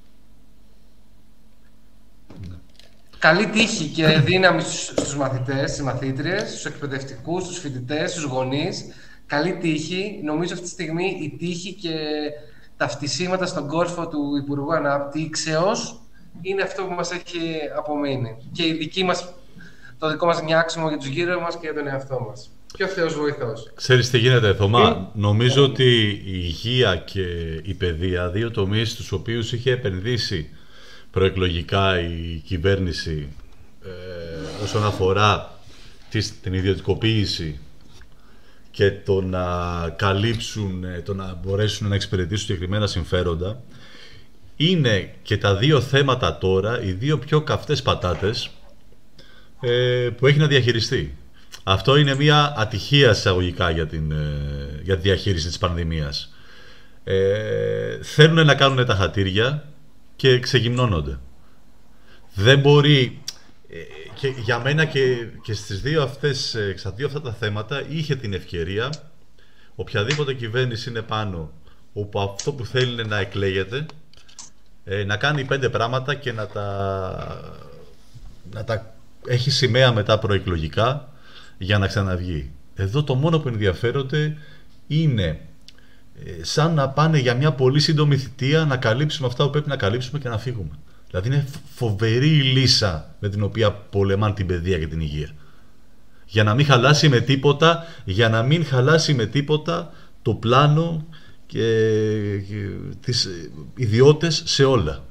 Καλή τύχη και δύναμη στους μαθητές, στις μαθήτριες, στους εκπαιδευτικούς, στους φοιτητές, στους γονείς. Καλή τύχη. Νομίζω αυτή τη στιγμή η τύχη και τα φτισίματα στον κόρφο του Υπουργού Αναπτύξεως είναι αυτό που μας έχει απομείνει. Και η δική μας, το δικό μας νιάξιμο για τους γύρω μας και για τον εαυτό μας. Και ο Θεός βοηθός. Ξέρεις τι γίνεται, Θωμά? Νομίζω ότι η υγεία και η παιδεία, δύο τομείς στους οποίους είχε επενδύσει προεκλογικά η κυβέρνηση ε, όσον αφορά τις, την ιδιωτικοποίηση και το να καλύψουν, το να μπορέσουν να εξυπηρετήσουν συγκεκριμένα συμφέροντα, είναι και τα δύο θέματα τώρα, οι δύο πιο καυτές πατάτες ε, που έχει να διαχειριστεί. Αυτό είναι μια ατυχία εισαγωγικά για, την, ε, για τη διαχείριση της πανδημίας. Ε, θέλουν να κάνουν τα χατήρια και ξεγυμνώνονται. Δεν μπορεί... Ε, και για μένα και, και στις δύο αυτές, στα δύο αυτά τα θέματα είχε την ευκαιρία οποιαδήποτε κυβέρνηση είναι πάνω, όπου αυτό που θέλει είναι να εκλέγεται, ε, να κάνει πέντε πράγματα και να τα, να τα έχει σημαία μετά προεκλογικά για να ξαναβγεί. Εδώ το μόνο που ενδιαφέρονται είναι ε, σαν να πάνε για μια πολύ σύντομη θητεία να καλύψουμε αυτά που πρέπει να καλύψουμε και να φύγουμε. Δηλαδή είναι φοβερή η λύσα με την οποία πολεμάνε την παιδεία και την υγεία. Για να μην χαλάσει με τίποτα, για να μην χαλάσει με τίποτα το πλάνο και, και τις ιδιώτες σε όλα.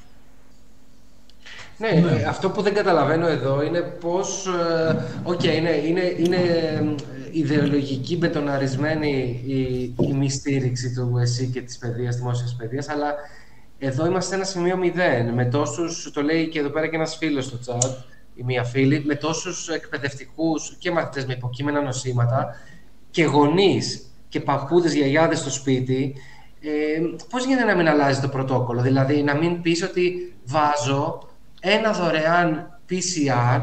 Ναι, ναι, αυτό που δεν καταλαβαίνω εδώ είναι πώς, οκ, okay, είναι, είναι, είναι ιδεολογική μπετοναρισμένη η, η μη στήριξη του ΕΣΥ και της παιδείας, δημόσιας παιδείας, αλλά εδώ είμαστε σε ένα σημείο μηδέν, με τόσους, το λέει και εδώ πέρα και ένας φίλος στο chat, η μία φίλη, με τόσους εκπαιδευτικούς και μαθητές με υποκείμενα νοσήματα και γονείς και παππούδες, γιαγιάδες στο σπίτι, ε, πώς γίνεται να μην αλλάζει το πρωτόκολλο, δηλαδή να μην πεις ότι βάζω ένα δωρεάν πι σι αρ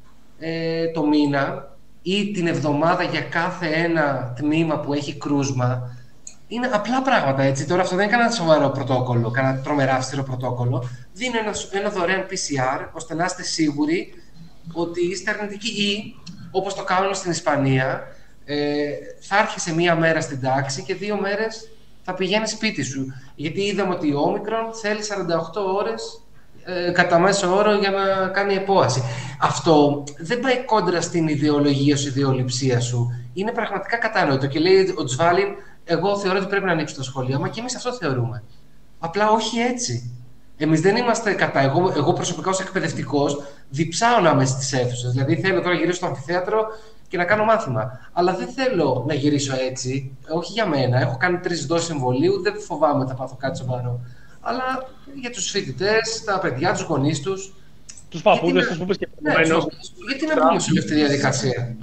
ε, το μήνα ή την εβδομάδα για κάθε ένα τμήμα που έχει κρούσμα. Είναι απλά πράγματα, έτσι. Τώρα αυτό δεν είναι κανένα σοβαρό πρωτόκολλο, κανένα τρομερά αυστηρό πρωτόκολλο. Δίνω ένα, ένα δωρεάν πι σι αρ, ώστε να είστε σίγουροι ότι είστε αρνητικοί ή, όπως το κάνουν στην Ισπανία, ε, θα έρχεσαι μία μέρα στην τάξη και δύο μέρες θα πηγαίνεις σπίτι σου. Γιατί είδαμε ότι η Όμικρον θέλει σαράντα οκτώ ώρες ε, κατά μέσο όρο για να κάνει επόαση. Αυτό δεν πάει κόντρα στην ιδεολογία σου, ιδεολειψία σου. Είναι πραγματικά κατανοητό. Και λέει ο Τζβάλιν, εγώ θεωρώ ότι πρέπει να ανοίξει το σχολείο, μα και εμείς αυτό θεωρούμε. Απλά όχι έτσι. Εμείς δεν είμαστε κατά. Εγώ, εγώ προσωπικά ως εκπαιδευτικός διψάω να είμαι στις αίθουσες. Δηλαδή θέλω τώρα να γυρίσω στο αμφιθέατρο και να κάνω μάθημα. Αλλά δεν θέλω να γυρίσω έτσι. Όχι για μένα. Έχω κάνει τρεις δόσεις εμβολίου, δεν φοβάμαι ότι θα πάθω κάτι σοβαρό. Αλλά για τους φοιτητές, τα παιδιά, τους γονείς τους. Τους παππούδες τους που είπες και προηγουμένως. Γιατί να μπούμε σε όλη αυτή τη διαδικασία.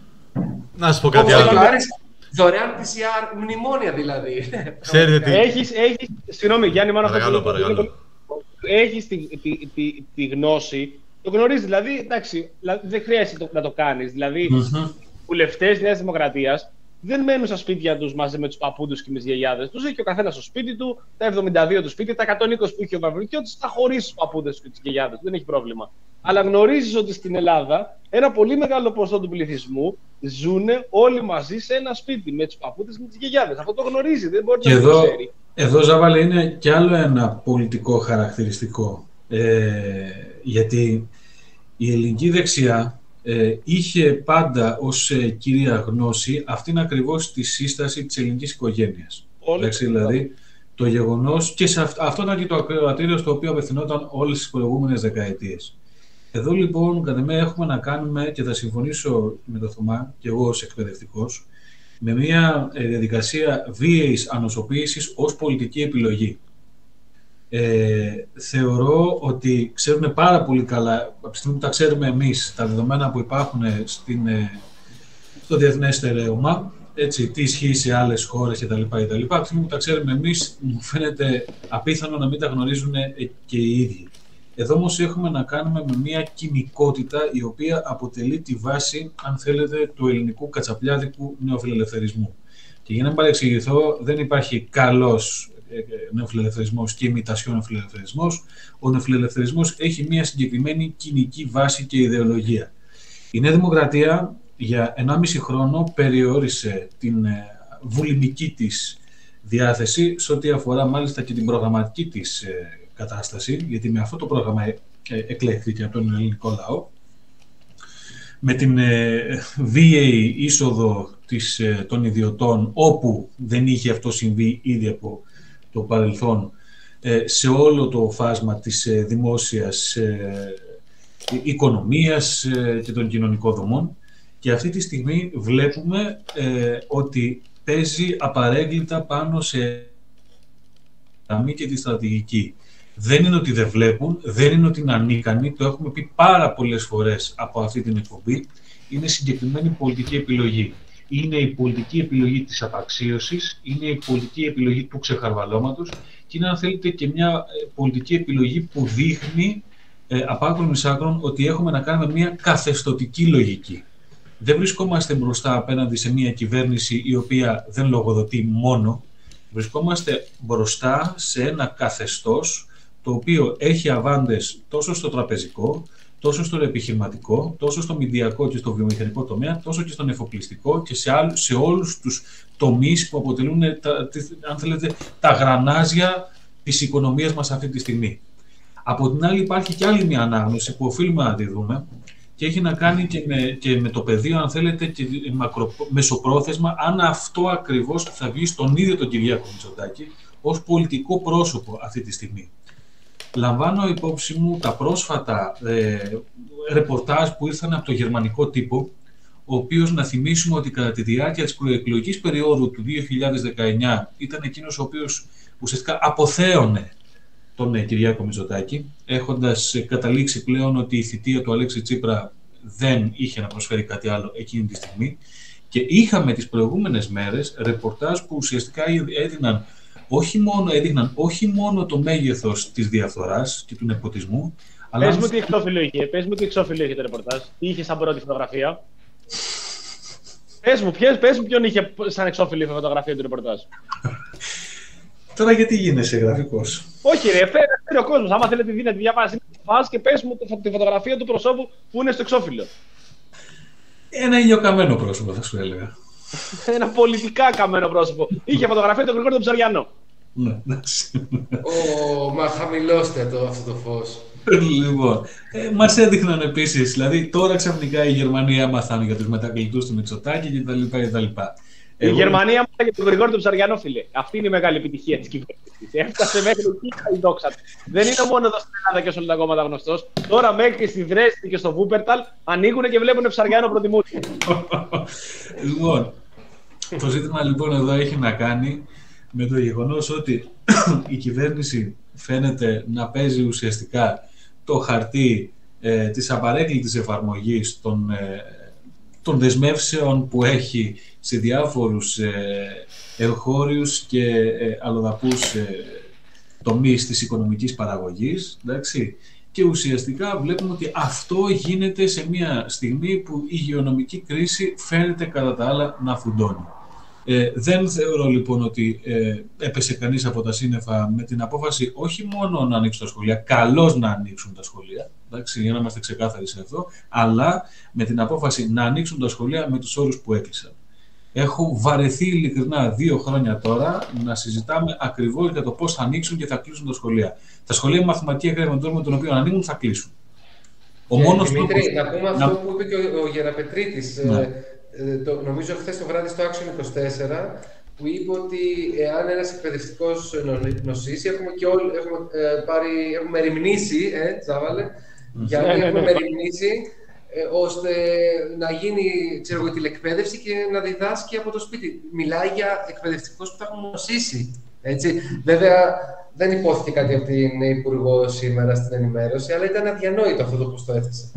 Να σου πω κάτι άλλο. Δωρεάν πι σι αρ, μνημόνια δηλαδή. Ξέρετε τι. Έχεις, έχεις, συγγνώμη Γιάννη, μάλλον παρακαλώ, παρακαλώ. Έχεις τη, τη, τη, τη γνώση, το γνωρίζεις, δηλαδή, εντάξει, δεν χρειάζεται να το κάνεις. Δηλαδή, mm-hmm. οι βουλευτές Νέας Δημοκρατίας δεν μένουν στα σπίτια τους μαζί με τους παππούδες και με τις γιαγιάδες τους. Έχει ο καθένας στο σπίτι του, τα εβδομήντα δύο του σπίτια, τα εκατόν είκοσι που είχε ο Βαβρικιώτης, τα χωρίς τους παππούδες και τις γιαγιάδες. Δεν έχει πρόβλημα. Αλλά γνωρίζεις ότι στην Ελλάδα ένα πολύ μεγάλο ποσοστό του πληθυσμού ζουν όλοι μαζί σε ένα σπίτι με τους παππούδες και με τις γιαγιάδες. Αυτό το γνωρίζει, δεν μπορεί και να εδώ, το ξέρει. Εδώ, Ζάβαλε, είναι κι άλλο ένα πολιτικό χαρακτηριστικό. Ε, γιατί η ελληνική δεξιά ε, είχε πάντα ως ε, κύρια γνώση αυτήν ακριβώς τη σύσταση της ελληνικής οικογένειας. Εντάξει, δηλαδή, το γεγονός, και σε αυτό, αυτό ήταν και το ακροατήριο στο οποίο απευθυνόταν όλες τις προηγούμενες δεκαετίες. Εδώ λοιπόν, κατά μένα, έχουμε να κάνουμε, και θα συμφωνήσω με τον Θωμά και εγώ ως εκπαιδευτικός, με μια ε, διαδικασία βίαιης ανοσοποίησης ως πολιτική επιλογή. Ε, θεωρώ ότι ξέρουμε πάρα πολύ καλά, από τη στιγμή που τα ξέρουμε εμείς, τα δεδομένα που υπάρχουν στην, ε, στο διεθνές στερέωμα, έτσι, τι ισχύει σε άλλες χώρες κτλ. Από τη στιγμή που τα ξέρουμε εμείς, μου φαίνεται απίθανο να μην τα γνωρίζουν και οι ίδιοι. Εδώ όμως έχουμε να κάνουμε με μια κοινικότητα η οποία αποτελεί τη βάση, αν θέλετε, του ελληνικού κατσαπλιάδικου νεοφιλελευθερισμού. Και για να μην παρεξηγηθώ, δεν υπάρχει καλός νεοφιλελευθερισμός και ημιτασιόν νεοφιλελευθερισμός. Ο νεοφιλελευθερισμός έχει μια συγκεκριμένη κοινική βάση και ιδεολογία. Η Νέα Δημοκρατία για ενάμιση χρόνο περιόρισε την βουλημική της διάθεση σε ό,τι αφορά μάλιστα και την προγραμματική της κατάσταση, γιατί με αυτό το πρόγραμμα εκλέχθηκε από τον ελληνικό λαό, με την ε, βίαιη είσοδο της, ε, των ιδιωτών, όπου δεν είχε αυτό συμβεί ήδη από το παρελθόν, ε, σε όλο το φάσμα της ε, δημόσιας ε, οικονομίας ε, και των κοινωνικών δομών. Και Και αυτή τη στιγμή βλέπουμε ε, ότι παίζει απαρέγκλιτα πάνω σε γραμμή και τη στρατηγική. Δεν είναι ότι δεν βλέπουν, δεν είναι ότι είναι ανίκανοι, το έχουμε πει πάρα πολλές φορές από αυτή την εκπομπή. Είναι συγκεκριμένη πολιτική επιλογή. Είναι η πολιτική επιλογή της απαξίωσης, είναι η πολιτική επιλογή του ξεχαρβαλώματος και είναι, αν θέλετε, και μια πολιτική επιλογή που δείχνει ε, από άκρων εις άκρων ότι έχουμε να κάνουμε μια καθεστωτική λογική. Δεν βρισκόμαστε μπροστά απέναντι σε μια κυβέρνηση η οποία δεν λογοδοτεί μόνο. Βρισκόμαστε μπροστά σε ένα καθεστώς το οποίο έχει αβάντες τόσο στο τραπεζικό, τόσο στο επιχειρηματικό, τόσο στο μηντιακό και στο βιομηχανικό τομέα, τόσο και στον εφοπλιστικό και σε, άλλους, σε όλους τους τομείς που αποτελούν, τα, αν θέλετε, τα γρανάζια της οικονομίας μας αυτή τη στιγμή. Από την άλλη υπάρχει και άλλη μια ανάγνωση που οφείλουμε να τη δούμε και έχει να κάνει και με, και με το πεδίο, αν θέλετε, και μακρο, μεσοπρόθεσμα, αν αυτό ακριβώς θα βγει στον ίδιο τον Κυριάκο Μητσοτάκη ως πολιτικό πρόσωπο αυτή τη στιγμή. Λαμβάνω υπόψη μου τα πρόσφατα ε, ρεπορτάζ που ήρθαν από το γερμανικό τύπο, ο οποίος, να θυμίσουμε ότι κατά τη διάρκεια της προεκλογικής περίοδου του δύο χιλιάδες δεκαεννιά ήταν εκείνος ο οποίος ουσιαστικά αποθέωνε τον ε, Κυριάκο Μητσοτάκη, έχοντας ε, καταλήξει πλέον ότι η θητεία του Αλέξη Τσίπρα δεν είχε να προσφέρει κάτι άλλο εκείνη τη στιγμή. Και είχαμε τις προηγούμενες μέρες ρεπορτάζ που ουσιαστικά έδιναν όχι μόνο, έδειχναν όχι μόνο το μέγεθος της διαφθοράς και του νεποτισμού, αλλά... Πες μου τι εξώφυλλο είχε, πες μου τι εξώφυλλο είχε το ρεπορτάζ, τι είχε σαν πρώτη φωτογραφία. Πες μου, ποιες, πες μου ποιον είχε σαν εξώφυλλο η φωτογραφία του ρεπορτάζ. Τώρα γιατί γίνεσαι γραφικός? Όχι ρε, φέρε ο κόσμος, άμα θέλετε δίνετε διαβάσει φας και πες μου τη φωτογραφία του προσώπου που είναι στο εξώφυλλο. Ένα ηλιοκαμένο πρόσωπο θα σου έλεγα. Ένα πολιτικά καμένο πρόσωπο. Είχε φωτογραφία του Γρηγόρη τον Ψαριανό. Ναι, εντάξει. Ω, μα χαμηλώστε το, αυτό το φως. Λοιπόν, ε, μας έδειχναν επίσης, δηλαδή τώρα ξαφνικά η Γερμανία μαθάνε για τους μετακλητούς του Μητσοτάκη κτλ. Η Γερμανία μάθανε για τον Γρηγόρη τον Ψαριανό, φίλε. Αυτή είναι η μεγάλη επιτυχία της κυβέρνησης. Έφτασε μέχρι εκεί η δόξα του. Δεν είναι μόνο εδώ στην Ελλάδα και σε όλα τα κόμματα γνωστός. Τώρα μέχρι στη Δρέστη και στο Βούπερταλ ανοίγουν και βλέπουν Ψαριανό προτιμούτη. Λοιπόν, το ζήτημα λοιπόν εδώ έχει να κάνει με το γεγονός ότι η κυβέρνηση φαίνεται να παίζει ουσιαστικά το χαρτί ε, της απαρέγκλητης εφαρμογής των, ε, των δεσμεύσεων που έχει σε διάφορους ε, εγχώριους και ε, αλλοδαπούς ε, τομείς της οικονομικής παραγωγής, εντάξει, και ουσιαστικά βλέπουμε ότι αυτό γίνεται σε μια στιγμή που η υγειονομική κρίση φαίνεται κατά τα άλλα να φουντώνει. Ε, δεν θεωρώ λοιπόν ότι ε, έπεσε κανείς από τα σύννεφα με την απόφαση όχι μόνο να ανοίξουν τα σχολεία, καλώς να ανοίξουν τα σχολεία, εντάξει, για να είμαστε ξεκάθαροι σε αυτό, αλλά με την απόφαση να ανοίξουν τα σχολεία με τους όρους που έκλεισαν. Έχω βαρεθεί ειλικρινά δύο χρόνια τώρα να συζητάμε ακριβώς για το πώς θα ανοίξουν και θα κλείσουν τα σχολεία. Τα σχολεία μαθηματική εκπαίδευση με τον οποίο ανοίγουν θα κλείσουν. Ο μόνος Δημήτρη, τρόπος... να πούμε αυτό να... που είπε και ο, ο Γεραπετρίτης, ναι. ε, το, νομίζω χθες το βράδυ στο Action είκοσι τέσσερα, που είπε ότι εάν ένας εκπαιδευτικός νοσήσει, έχουμε, και όλοι, έχουμε, ε, πάρει, έχουμε ερημνήσει, ε, τσάβαλε, mm. για να έχουμε ερημνήσει, ε, ώστε να γίνει ξέρω, τηλεκπαίδευση και να διδάσκει από το σπίτι. Μιλάει για εκπαιδευτικούς που θα έχουν νοσήσει. Έτσι. Βέβαια, δεν υπόθηκε κάτι από την Υπουργό σήμερα στην ενημέρωση, αλλά ήταν αδιανόητο αυτό το πώς το έθεσε.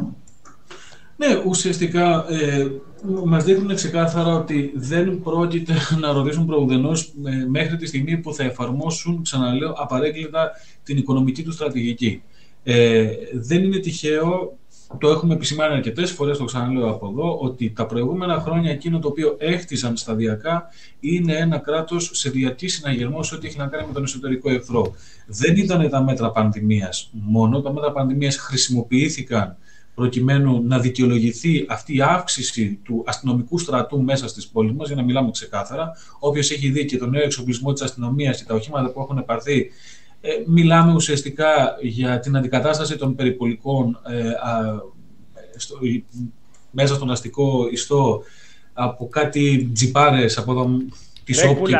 Ναι, ουσιαστικά ε, μας δείχνουν ξεκάθαρα ότι δεν πρόκειται να ρωτήσουν προουδενός ε, μέχρι τη στιγμή που θα εφαρμόσουν, ξαναλέω, απαρέγκλητα την οικονομική του στρατηγική. Ε, δεν είναι τυχαίο, το έχουμε επισημάνει αρκετές φορές, το ξαναλέω από εδώ, ότι τα προηγούμενα χρόνια εκείνο το οποίο έχτισαν σταδιακά είναι ένα κράτος σε διαρκή συναγερμό σε ό,τι έχει να κάνει με τον εσωτερικό εχθρό. Δεν ήταν τα μέτρα πανδημίας μόνο, τα μέτρα πανδημίας χρησιμοποιήθηκαν προκειμένου να δικαιολογηθεί αυτή η αύξηση του αστυνομικού στρατού μέσα στις πόλεις μας, για να μιλάμε ξεκάθαρα. Όποιος έχει δει και τον νέο εξοπλισμό της αστυνομίας και τα οχήματα που έχουν πάρθει, ε, μιλάμε ουσιαστικά για την αντικατάσταση των περιπολικών ε, α, στο, μέσα στον αστικό ιστό από κάτι τζιπάρες από εδώ τη σόπη.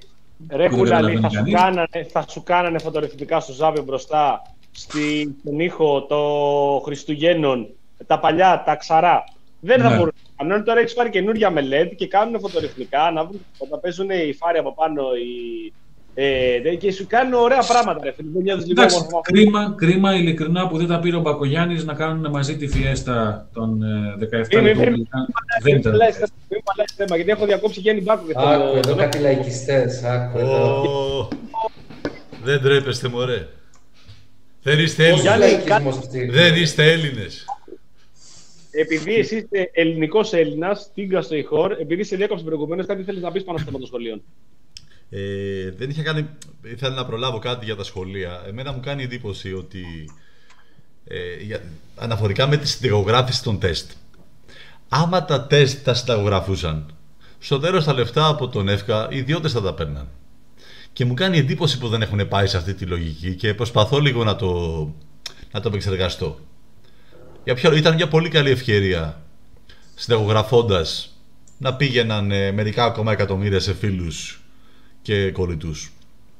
Ρε Κουλαλή, θα, θα σου κάνανε φωτορυθμικά στο Ζάβιο μπροστά στον ήχο των Χριστουγέννων, τα παλιά, τα ξαρά, Δεν θα Ναι. μπορούν να κάνουν. Τώρα έχει πάρει καινούργια μελέτη και κάνουν φωτορυθμικά, να βρουν όταν παίζουν οι φάροι από πάνω οι, ε, και σου κάνουν ωραία πράγματα. Ρε, φίλε. Δεν νιώθεις λίγο Εντάξει, όμορφο. κρίμα, κρίμα ειλικρινά που δεν τα πήρε ο Μπακογιάννης να κάνουν μαζί τη φιέστα των ε, δεκαεπτά Μην- μην- λεπτών. μην- Δεν Μην ήταν. παλάει θέμα, μην παλάει θέμα, γιατί έχω διακόψει Γιάννη Μπάκο. και θέλω- Άκου εδώ κάτι λαϊκιστές, άκου εδώ. Ω, δεν τρέπεστε, μωρέ. Δεν είστε Πόσος Γιάννη, Έλληνες. λαϊκισμός αυτή. Δεν είστε Έλληνες. Επειδή εσύ είσαι ελληνικός Έλληνας, τίγκα στο ηχόρ, επειδή σε διάκοψε προηγουμένως, κάτι θέλεις να πεις πάνω στο θέμα των σχολείων. Ε, δεν είχα κάνει. Ήθελα να προλάβω κάτι για τα σχολεία. Εμένα μου κάνει εντύπωση ότι. Ε, για, αναφορικά με τη συνταγογράφηση των τεστ. Άμα τα τεστ τα συνταγογραφούσαν, στο τέλος τα λεφτά από τον ΕΦΚΑ οι ιδιώτες θα τα παίρναν. Και μου κάνει εντύπωση που δεν έχουν πάει σε αυτή τη λογική και προσπαθώ λίγο να το, να το επεξεργαστώ. Για ποιο, ήταν μια πολύ καλή ευκαιρία συνταγογραφώντας να πήγαιναν ε, μερικά ακόμα εκατομμύρια σε φίλους και κολλητούς.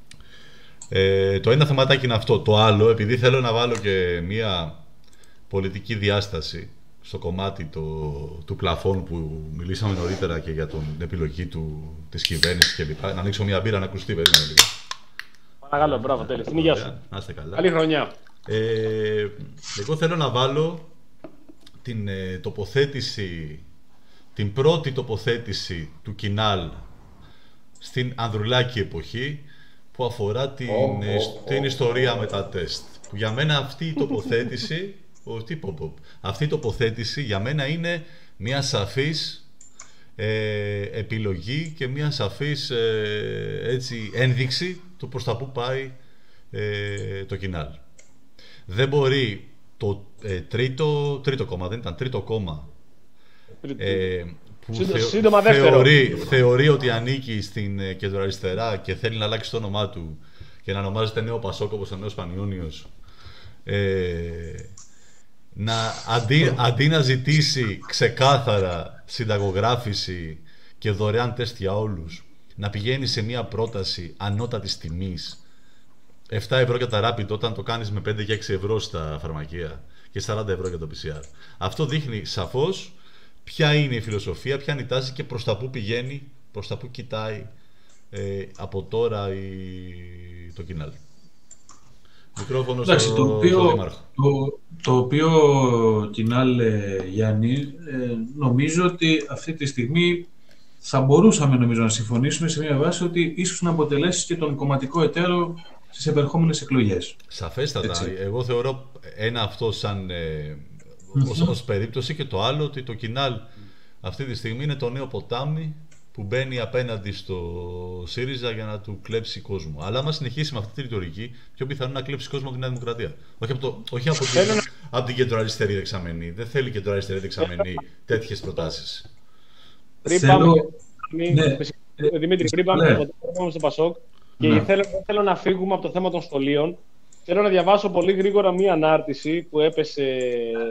Ε, το ένα θεματάκι είναι αυτό. Το άλλο, επειδή θέλω να βάλω και μια πολιτική διάσταση στο κομμάτι το, του πλαφών που μιλήσαμε νωρίτερα και για την επιλογή του, της κυβέρνησης κλπ. Να ανοίξω μια μπύρα να ακουστεί, περίμενε λίγο. Παρακαλώ, μπράβο, τέλεια. Στην υγεία σου. Ωραία, να είστε καλά. Καλή χρονιά. Ε, εγώ θέλω να βάλω την ε, τοποθέτηση, την πρώτη τοποθέτηση του Κινάλ στην Ανδρουλάκη εποχή που αφορά την, Ω, ε, ω, την ω, ιστορία ω. με τα τεστ. Που για μένα αυτή η τοποθέτηση, ο, τι, πω, πω, αυτή η τοποθέτηση για μένα είναι μια σαφής ε, επιλογή και μια σαφής ε, έτσι, ένδειξη του προς τα που πάει ε, το Κινάλ. Δεν μπορεί το ε, τρίτο, τρίτο κόμμα, δεν ήταν τρίτο κόμμα, ε, που Σύντο- θεω- σύντομα δεύτερο. θεωρεί, θεωρεί ότι ανήκει στην ε, κεντροαριστερά και θέλει να αλλάξει το όνομά του και να ονομάζεται Νέο Πασόκ όπως ο Νέος Πανιόνιος, ε, να, αντί, αντί να ζητήσει ξεκάθαρα συνταγογράφηση και δωρεάν τεστ για όλους, να πηγαίνει σε μια πρόταση ανώτατης τιμής επτά ευρώ για τα rapid όταν το κάνεις με πέντε και έξι ευρώ στα φαρμακεία και σαράντα ευρώ για το πι σι αρ. Αυτό δείχνει σαφώς ποια είναι η φιλοσοφία, ποια είναι η τάση και προς τα που πηγαίνει, προς τα που κοιτάει ε, από τώρα η... το Κινάλ. Μικρόφωνο Εντάξει, στο, το στο οποίο, Δήμαρχο. το, το οποίο Κινάλ, ε, Γιάννη, ε, νομίζω ότι αυτή τη στιγμή θα μπορούσαμε νομίζω να συμφωνήσουμε σε μια βάση ότι ίσως να αποτελέσει και τον κομματικό εταίρο στις επερχόμενες εκλογές. Σαφέστατα. Έτσι. Εγώ θεωρώ ένα αυτό σαν ε, ως, ως περίπτωση και το άλλο ότι το Κινάλ αυτή τη στιγμή είναι το νέο ποτάμι που μπαίνει απέναντι στο ΣΥΡΙΖΑ για να του κλέψει κόσμο. Αλλά άμα συνεχίσει με αυτή τη ρητορική, πιο πιθανό να κλέψει κόσμο από τη Νέα Δημοκρατία. Όχι από, το, όχι από, την, από την κεντροαριστερή δεξαμενή. Δεν θέλει κεντροαριστερή δεξαμενή τέτοιες προτάσεις. Πριν Θέλω- πάμε. Μην- Ναι. Δημήτρη, πριν Ναι. πάμε από το θέμα στο Πασόκ και Ναι. θέλω, δεν θέλω να φύγουμε από το θέμα των σχολείων. Θέλω να διαβάσω πολύ γρήγορα μία ανάρτηση που έπεσε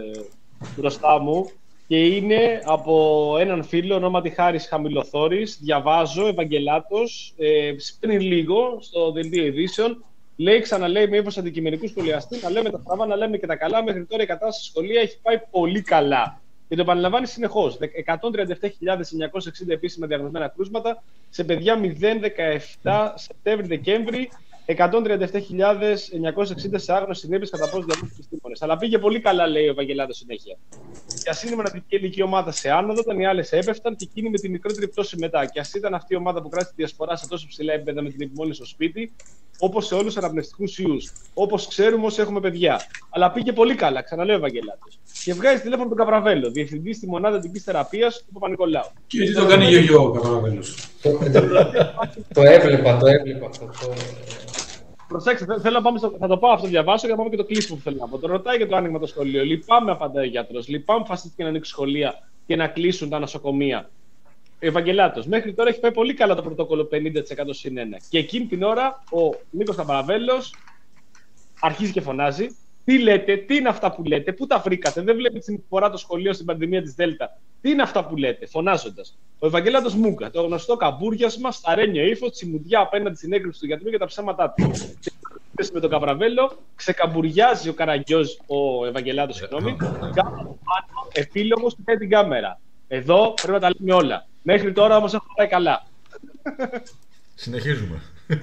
μπροστά μου και είναι από έναν φίλο ονόματι Χάρης Χαμηλοθόρης. Διαβάζω, Ευαγγελάτος, ε, πριν λίγο στο δελτίο ειδήσεων. Λέει, ξαναλέει με ύφος αντικειμενικού σχολιαστή, να λέμε τα στραβά, να λέμε και τα καλά. Μέχρι τώρα η κατάσταση στη σχολεία έχει πάει πολύ καλά. Και το επαναλαμβάνει συνεχώς. εκατόν τριάντα επτά χιλιάδες εννιακόσια εξήντα επίσημα διαγνωσμένα κρούσματα σε παιδιά μηδέν δεκαεπτά Σεπτέμβρη-Δεκέμβρη, εκατόν τριάντα επτά χιλιάδες εννιακόσια εξήντα σε άγνωση συνέπειες κατά πώς διαβούν τους επιστήμονες. Αλλά πήγε πολύ καλά, λέει ο Ευαγγελάτος συνέχεια. Και ας είναι η μοναδική ηλικία ομάδα σε άνοδο, όταν οι άλλες έπεφταν και εκείνη με τη μικρότερη πτώση μετά. Και ας ήταν αυτή η ομάδα που κράτησε τη διασπορά σε τόσο ψηλά επίπεδα με την επιμόνη στο σπίτι, όπως σε όλους τους αναπνευστικούς ιούς. Όπως ξέρουμε όσοι έχουμε παιδιά. Αλλά πήγε πολύ καλά, ξαναλέω ο Ευαγγελάτος. Και βγάζει τηλέφωνο τον Καπραβέλο, διευθυντή στη μονάδα αντικής θεραπείας του Παπα-Νικολάου. Και τι το κάνει γιογιό ο Καπραβέλος. Το, το, το έβλεπα, το έβλεπα αυτό. Το... Προσέξτε, θε- θέλω να πάμε στο, θα το πάω αυτό, το διαβάσω και θα πάμε και το κλείσιμο που θέλω να πω. Το ρωτάει για το άνοιγμα το σχολείο. Λυπάμαι, απαντάει ο γιατρός. Λυπάμαι που φασίστηκε να ανοίξουν σχολεία και να κλείσουν τα νοσοκομεία. Ευαγγελάτος, μέχρι τώρα έχει πάει πολύ καλά το πρωτόκολλο πενήντα τοις εκατό συν ένα. Και εκείνη την ώρα ο Νίκος Καπραβέλος αρχίζει και φωνάζει. Τι λέτε, τι είναι αυτά που λέτε, πού τα βρήκατε, δεν βλέπετε την φορά το σχολείο στην πανδημία της Δέλτα. Τι είναι αυτά που λέτε, φωνάζοντας. Ο Ευαγγελάτος Μούγκα, το γνωστό καμπούριασμα, σταρένιο ύφος, τσιμουδιά απέναντι στην έγκριση του γιατρού και τα ψέματά του. με τον Καβραβέλο, ξεκαμπουριάζει ο Καραγκιόζης, ο Ευαγγελάτος, συγγνώμη, κάτω πάνω, επίλογος του την κάμερα. Εδώ πρέπει να τα λέμε όλα. Μέχρι τώρα όμως έχουμε πάει καλά. Συνεχίζουμε.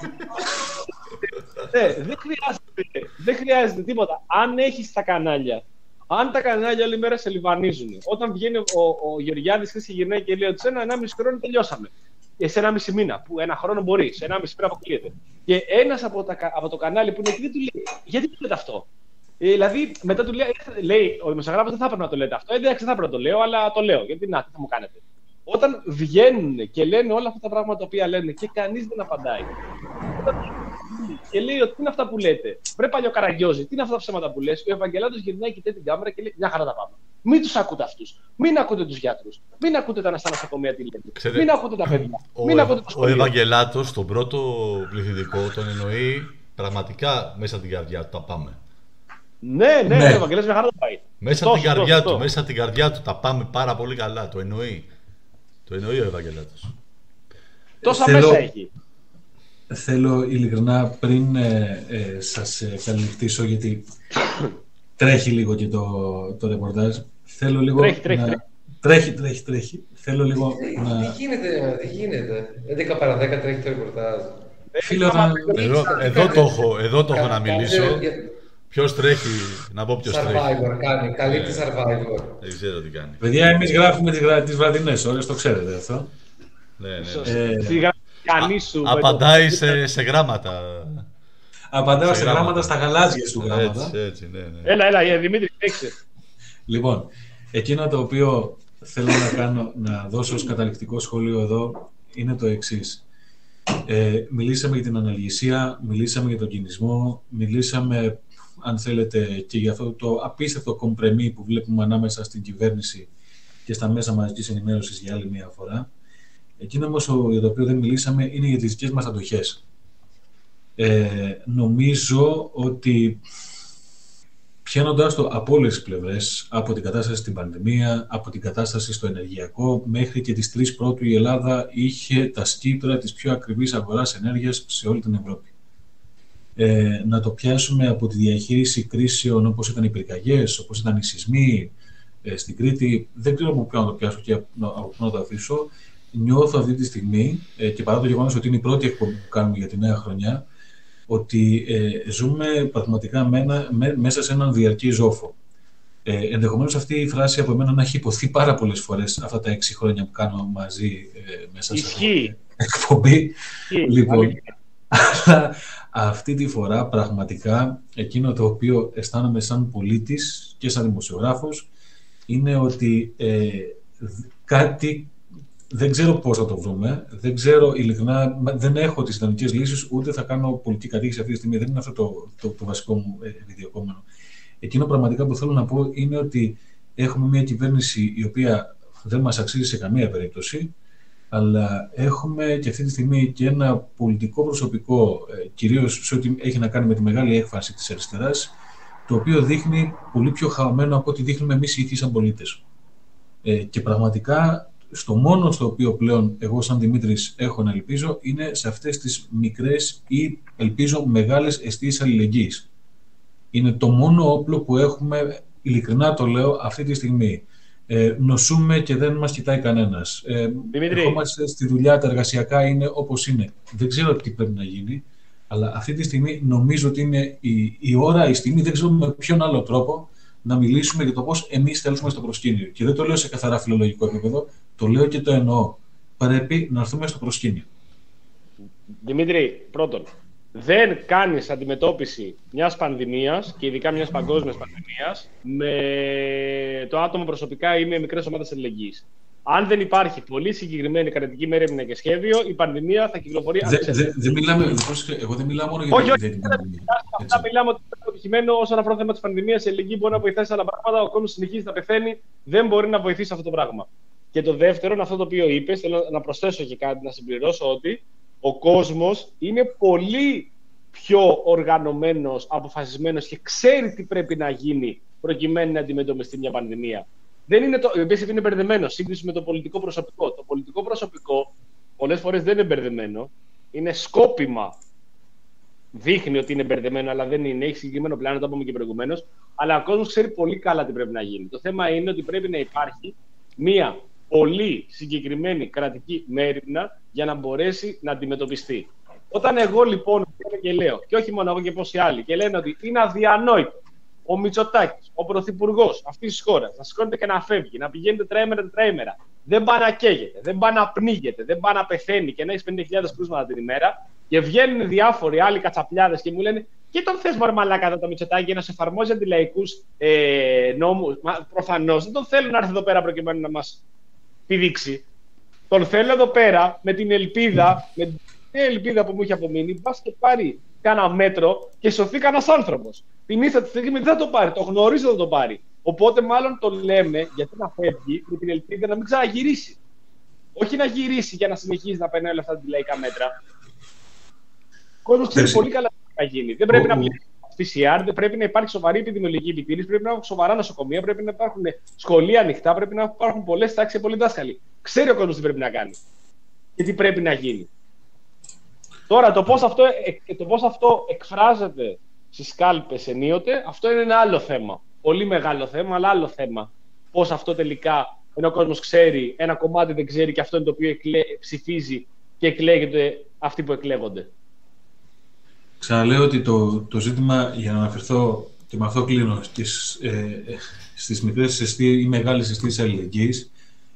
Ναι, δεν χρειάζεται, δεν χρειάζεται τίποτα. Αν έχεις τα κανάλια, αν τα κανάλια όλη μέρα σε λιβανίζουν, όταν βγαίνει ο, ο Γεωργιάδης και γυρνάει και λέει ότι σε ένα ενάμιση χρόνο τελειώσαμε. Και σε ένα μισή μήνα, που ένα χρόνο μπορεί, σε ένα μισή μήνα αποκλείεται. Και ένας από, από το κανάλι που είναι εκεί δεν του λέει, γιατί του λέτε αυτό. Ε, δηλαδή, μετά του λέει, λέει ο δημοσιογράφος δεν θα έπρεπε να το λέτε αυτό. Ε, εντάξει, δεν θα έπρεπε να το λέω, αλλά το λέω. Γιατί να, τι θα μου κάνετε. Όταν βγαίνουν και λένε όλα αυτά τα πράγματα τα οποία λένε και κανείς δεν απαντάει. Και λέει ότι τι είναι αυτά που λέτε. Βρε παλιό Καραγκιόζη, τι είναι αυτά τα ψέματα που λες. Ο Ευαγγελάτος γυρνάει, κοιτάει την κάμερα και λέει: μια χαρά τα πάμε. Μην τους ακούτε αυτούς. Μην ακούτε τους γιατρούς. Μην ακούτε τα στα νοσοκομεία τι λένε. Ξέρετε, μην ακούτε τα παιδιά. Ο, μην ακούτε το ο σχολείο. Ευαγγελάτος, τον πρώτο πληθυντικό, τον εννοεί πραγματικά μέσα την καρδιά του. Τα πάμε. Ναι, ναι, Ναι. ο Ευαγγελάτος μια χαρά τα πάει. Μέσα Τόσο, την καρδιά τόσο. του, μέσα την καρδιά του. Τα πάμε πάρα πολύ καλά. Το εννοεί. Το εννοεί ο Ευαγγελάτος. Τόσα Θέλω- μέσα έχει. Θέλω ειλικρινά πριν ε, ε, σας ε, καληνυχτήσω, γιατί τρέχει λίγο και το, το ρεπορτάζ. Θέλω λίγο Τρέχει, τρέχει, να... τρέχει. τρέχει, τρέχει, τρέχει. Θέλω λίγο Τι να... γίνεται, τι γίνεται. έντεκα παρά δέκα τρέχει το ρεπορτάζ. Φίλε, όταν... Εδώ, εδώ το έχω, εδώ το έχω να μιλήσω. Κάνει- Ποιος τρέχει, να πω ποιος τρέχει. Survivor κάνει, καλύπτει Ε. Survivor. Δεν ξέρω τι κάνει. Παιδιά, εμείς γράφουμε τις, βρα- τις βραδινές ώρες, το ξέρετε αυτό. Ναι, ναι, ναι. Ε, Τι γράφει κανείς σου. Απαντάει σε, σε γράμματα. Απαντάω Σε σε γράμματα. γράμματα στα γαλάζια του γράμματα. Έτσι, έτσι, ναι, ναι. Έλα, έλα, ε, Δημήτρη, έξε. Λοιπόν, εκείνο το οποίο θέλω να κάνω, να δώσω ως καταληκτικό σχόλιο εδώ, είναι το εξής. Ε, μιλήσαμε για την αναλγησία, μιλήσαμε για τον κινησμό, μιλήσαμε, αν θέλετε, και για αυτό το απίστευτο κομπρεμί που βλέπουμε ανάμεσα στην κυβέρνηση και στα μέσα μαζικής ενημέρωσης για άλλη μια φορά. Εκείνο όμως για το οποίο δεν μιλήσαμε είναι για τις δικές μας αντοχές. Ε, νομίζω ότι πιάνοντας το από όλες τις πλευρές, από την κατάσταση στην πανδημία, από την κατάσταση στο ενεργειακό, μέχρι και τις τρεις πρώτου η Ελλάδα είχε τα σκύπτρα της πιο ακριβής αγοράς ενέργειας σε όλη την Ευρώπη. Ε, να το πιάσουμε από τη διαχείριση κρίσεων όπως ήταν οι πυρκαγιές, όπως ήταν οι σεισμοί ε, στην Κρήτη, δεν ξέρω από ποιο να το πιάσω και από πού να το αφήσω. Νιώθω αυτή τη στιγμή, ε, και παρά το γεγονός ότι είναι η πρώτη εκπομπή που κάνουμε για τη νέα χρονιά, ότι ε, ζούμε πραγματικά με ένα, με, μέσα σε έναν διαρκή ζόφο. Ε, ενδεχομένως αυτή η φράση από εμένα να έχει υποθεί πάρα πολλές φορές αυτά τα έξι χρόνια που κάνω μαζί ε, μέσα σε αυτή Ισχύει. την εκπομπή. Ισχύει. Λοιπόν, Αλήθεια. αλλά αυτή τη φορά πραγματικά εκείνο το οποίο αισθάνομαι σαν πολίτης και σαν δημοσιογράφος είναι ότι ε, κάτι δεν ξέρω πώς θα το βρούμε, δεν ξέρω ειλικρινά, δεν έχω τις ιδανικές λύσεις, ούτε θα κάνω πολιτική κατοίκηση αυτή τη στιγμή, δεν είναι αυτό το, το, το βασικό μου επιδιωκόμενο. Εκείνο πραγματικά που θέλω να πω είναι ότι έχουμε μια κυβέρνηση η οποία δεν μας αξίζει σε καμία περίπτωση, αλλά έχουμε και αυτή τη στιγμή και ένα πολιτικό προσωπικό, κυρίως σε ό,τι έχει να κάνει με τη μεγάλη έκφανση της αριστεράς, το οποίο δείχνει πολύ πιο χαωμένο από ό,τι δείχνουμε εμείς οι ίδιοι σαν πολίτες. Ε, και πραγματικά στο μόνο στο οποίο πλέον εγώ σαν Δημήτρης έχω να ελπίζω είναι σε αυτές τις μικρές ή ελπίζω μεγάλες αιστείες αλληλεγγύης. Είναι το μόνο όπλο που έχουμε, ειλικρινά το λέω, αυτή τη στιγμή. Ε, νοσούμε και δεν μας κοιτάει κανένας. Ε, ερχόμαστε στη δουλειά, τα εργασιακά είναι όπως είναι. Δεν ξέρω τι πρέπει να γίνει, αλλά αυτή τη στιγμή νομίζω ότι είναι η, η ώρα, η στιγμή, δεν ξέρω με ποιον άλλο τρόπο να μιλήσουμε για το πώς εμείς θέλουμε στο προσκήνιο. Και δεν το λέω σε καθαρά φιλολογικό επίπεδο, το λέω και το εννοώ. Πρέπει να έρθουμε στο προσκήνιο. Δημήτρη, πρώτον, δεν κάνεις αντιμετώπιση μιας πανδημίας και ειδικά μιας παγκόσμιας πανδημίας με το άτομο προσωπικά ή με μικρές ομάδες αλληλεγγύης. Αν δεν υπάρχει πολύ συγκεκριμένη κρατική μέρημνα και σχέδιο, η πανδημία θα κυκλοφορεί ανεξέλεγκτα. Δεν δε, δε μιλάμε, εγώ δεν μιλάω μόνο για όχι, την πανδημία. Αυτά μιλάμε ότι είναι αποτυχημένο όσον αφορά το θέμα της πανδημίας. Η αλληλεγγύη μπορεί να βοηθήσει σε άλλα πράγματα. Ο κόσμος συνεχίζει να πεθαίνει, δεν μπορεί να βοηθήσει αυτό το πράγμα. Και το δεύτερο, αυτό το οποίο είπες, θέλω να προσθέσω και κάτι, να συμπληρώσω ότι ο κόσμος είναι πολύ πιο οργανωμένος, αποφασισμένος και ξέρει τι πρέπει να γίνει προκειμένου να αντιμετωπιστεί μια πανδημία. Δεν είναι το, επίσης είναι μπερδεμένο, σύγκριση με το πολιτικό προσωπικό. Το πολιτικό προσωπικό πολλές φορές δεν είναι μπερδεμένο, είναι σκόπιμα δείχνει ότι είναι μπερδεμένο, αλλά δεν είναι. Έχει συγκεκριμένο πλάνο, το είπαμε και προηγουμένως. Αλλά ο κόσμος ξέρει πολύ καλά τι πρέπει να γίνει. Το θέμα είναι ότι πρέπει να υπάρχει μία πολύ συγκεκριμένη κρατική μέρημνα για να μπορέσει να αντιμετωπιστεί. Όταν εγώ λοιπόν και λέω, και όχι μόνο εγώ και πόσοι άλλοι, και λένε ότι είναι αδιανόητο ο Μητσοτάκης, ο πρωθυπουργός αυτής της χώρας, να σηκώνεται και να φεύγει, να πηγαίνει τετραήμερα τετραήμερα, δεν πάει να καίγεται, δεν πάει να πνίγεται, δεν πάει να πεθαίνει και να έχει πενήντα χιλιάδες κρούσματα την ημέρα, και βγαίνουν διάφοροι άλλοι κατσαπλιάδες και μου λένε και τον θες μωρέ μαλάκα το Μητσοτάκη για να σε εφαρμόζει αντιλαϊκούς ε, νόμους. Μα προφανώς δεν τον θέλουν να έρθει εδώ πέρα προκειμένου να μας πηδήξει. Τον θέλω εδώ πέρα με την ελπίδα, με την ελπίδα που μου έχει απομείνει, πας και πάρει κάνα μέτρο και σωθεί κανένας άνθρωπος. Την ίσα τη στιγμή δεν θα το πάρει, το γνωρίζω ότι θα το πάρει. Οπότε μάλλον το λέμε γιατί να φεύγει με την ελπίδα να μην ξαναγυρίσει. Όχι να γυρίσει για να συνεχίσει να περνάει όλα αυτά τα αντιλαϊκά μέτρα. Ο κόσμος ξέρει πολύ καλά τι θα γίνει. Δεν πρέπει να μιλήσει πι σι αρ, δεν πρέπει να υπάρχει σοβαρή επιδημιολογική επιτήρηση, πρέπει να υπάρχουν σοβαρά νοσοκομεία, πρέπει να υπάρχουν σχολεία ανοιχτά, πρέπει να υπάρχουν πολλές τάξεις και πολλοί δάσκαλοι. Ξέρει ο κόσμος τι πρέπει να κάνει και τι πρέπει να γίνει. Τώρα, το πώς αυτό, το πώς αυτό εκφράζεται στις κάλπες ενίοτε, αυτό είναι ένα άλλο θέμα. Πολύ μεγάλο θέμα, αλλά άλλο θέμα. Πώς αυτό τελικά, ενώ ο κόσμος ξέρει, ένα κομμάτι δεν ξέρει και αυτό είναι το οποίο εκλέ, ψηφίζει και εκλέγεται αυτοί που εκλέγονται. Ξαναλέω ότι το, το ζήτημα, για να αναφερθώ και με αυτό κλείνω, στις, ε, στις μικρές αιστείες ή μεγάλες αιστείες αλληλεγγύης,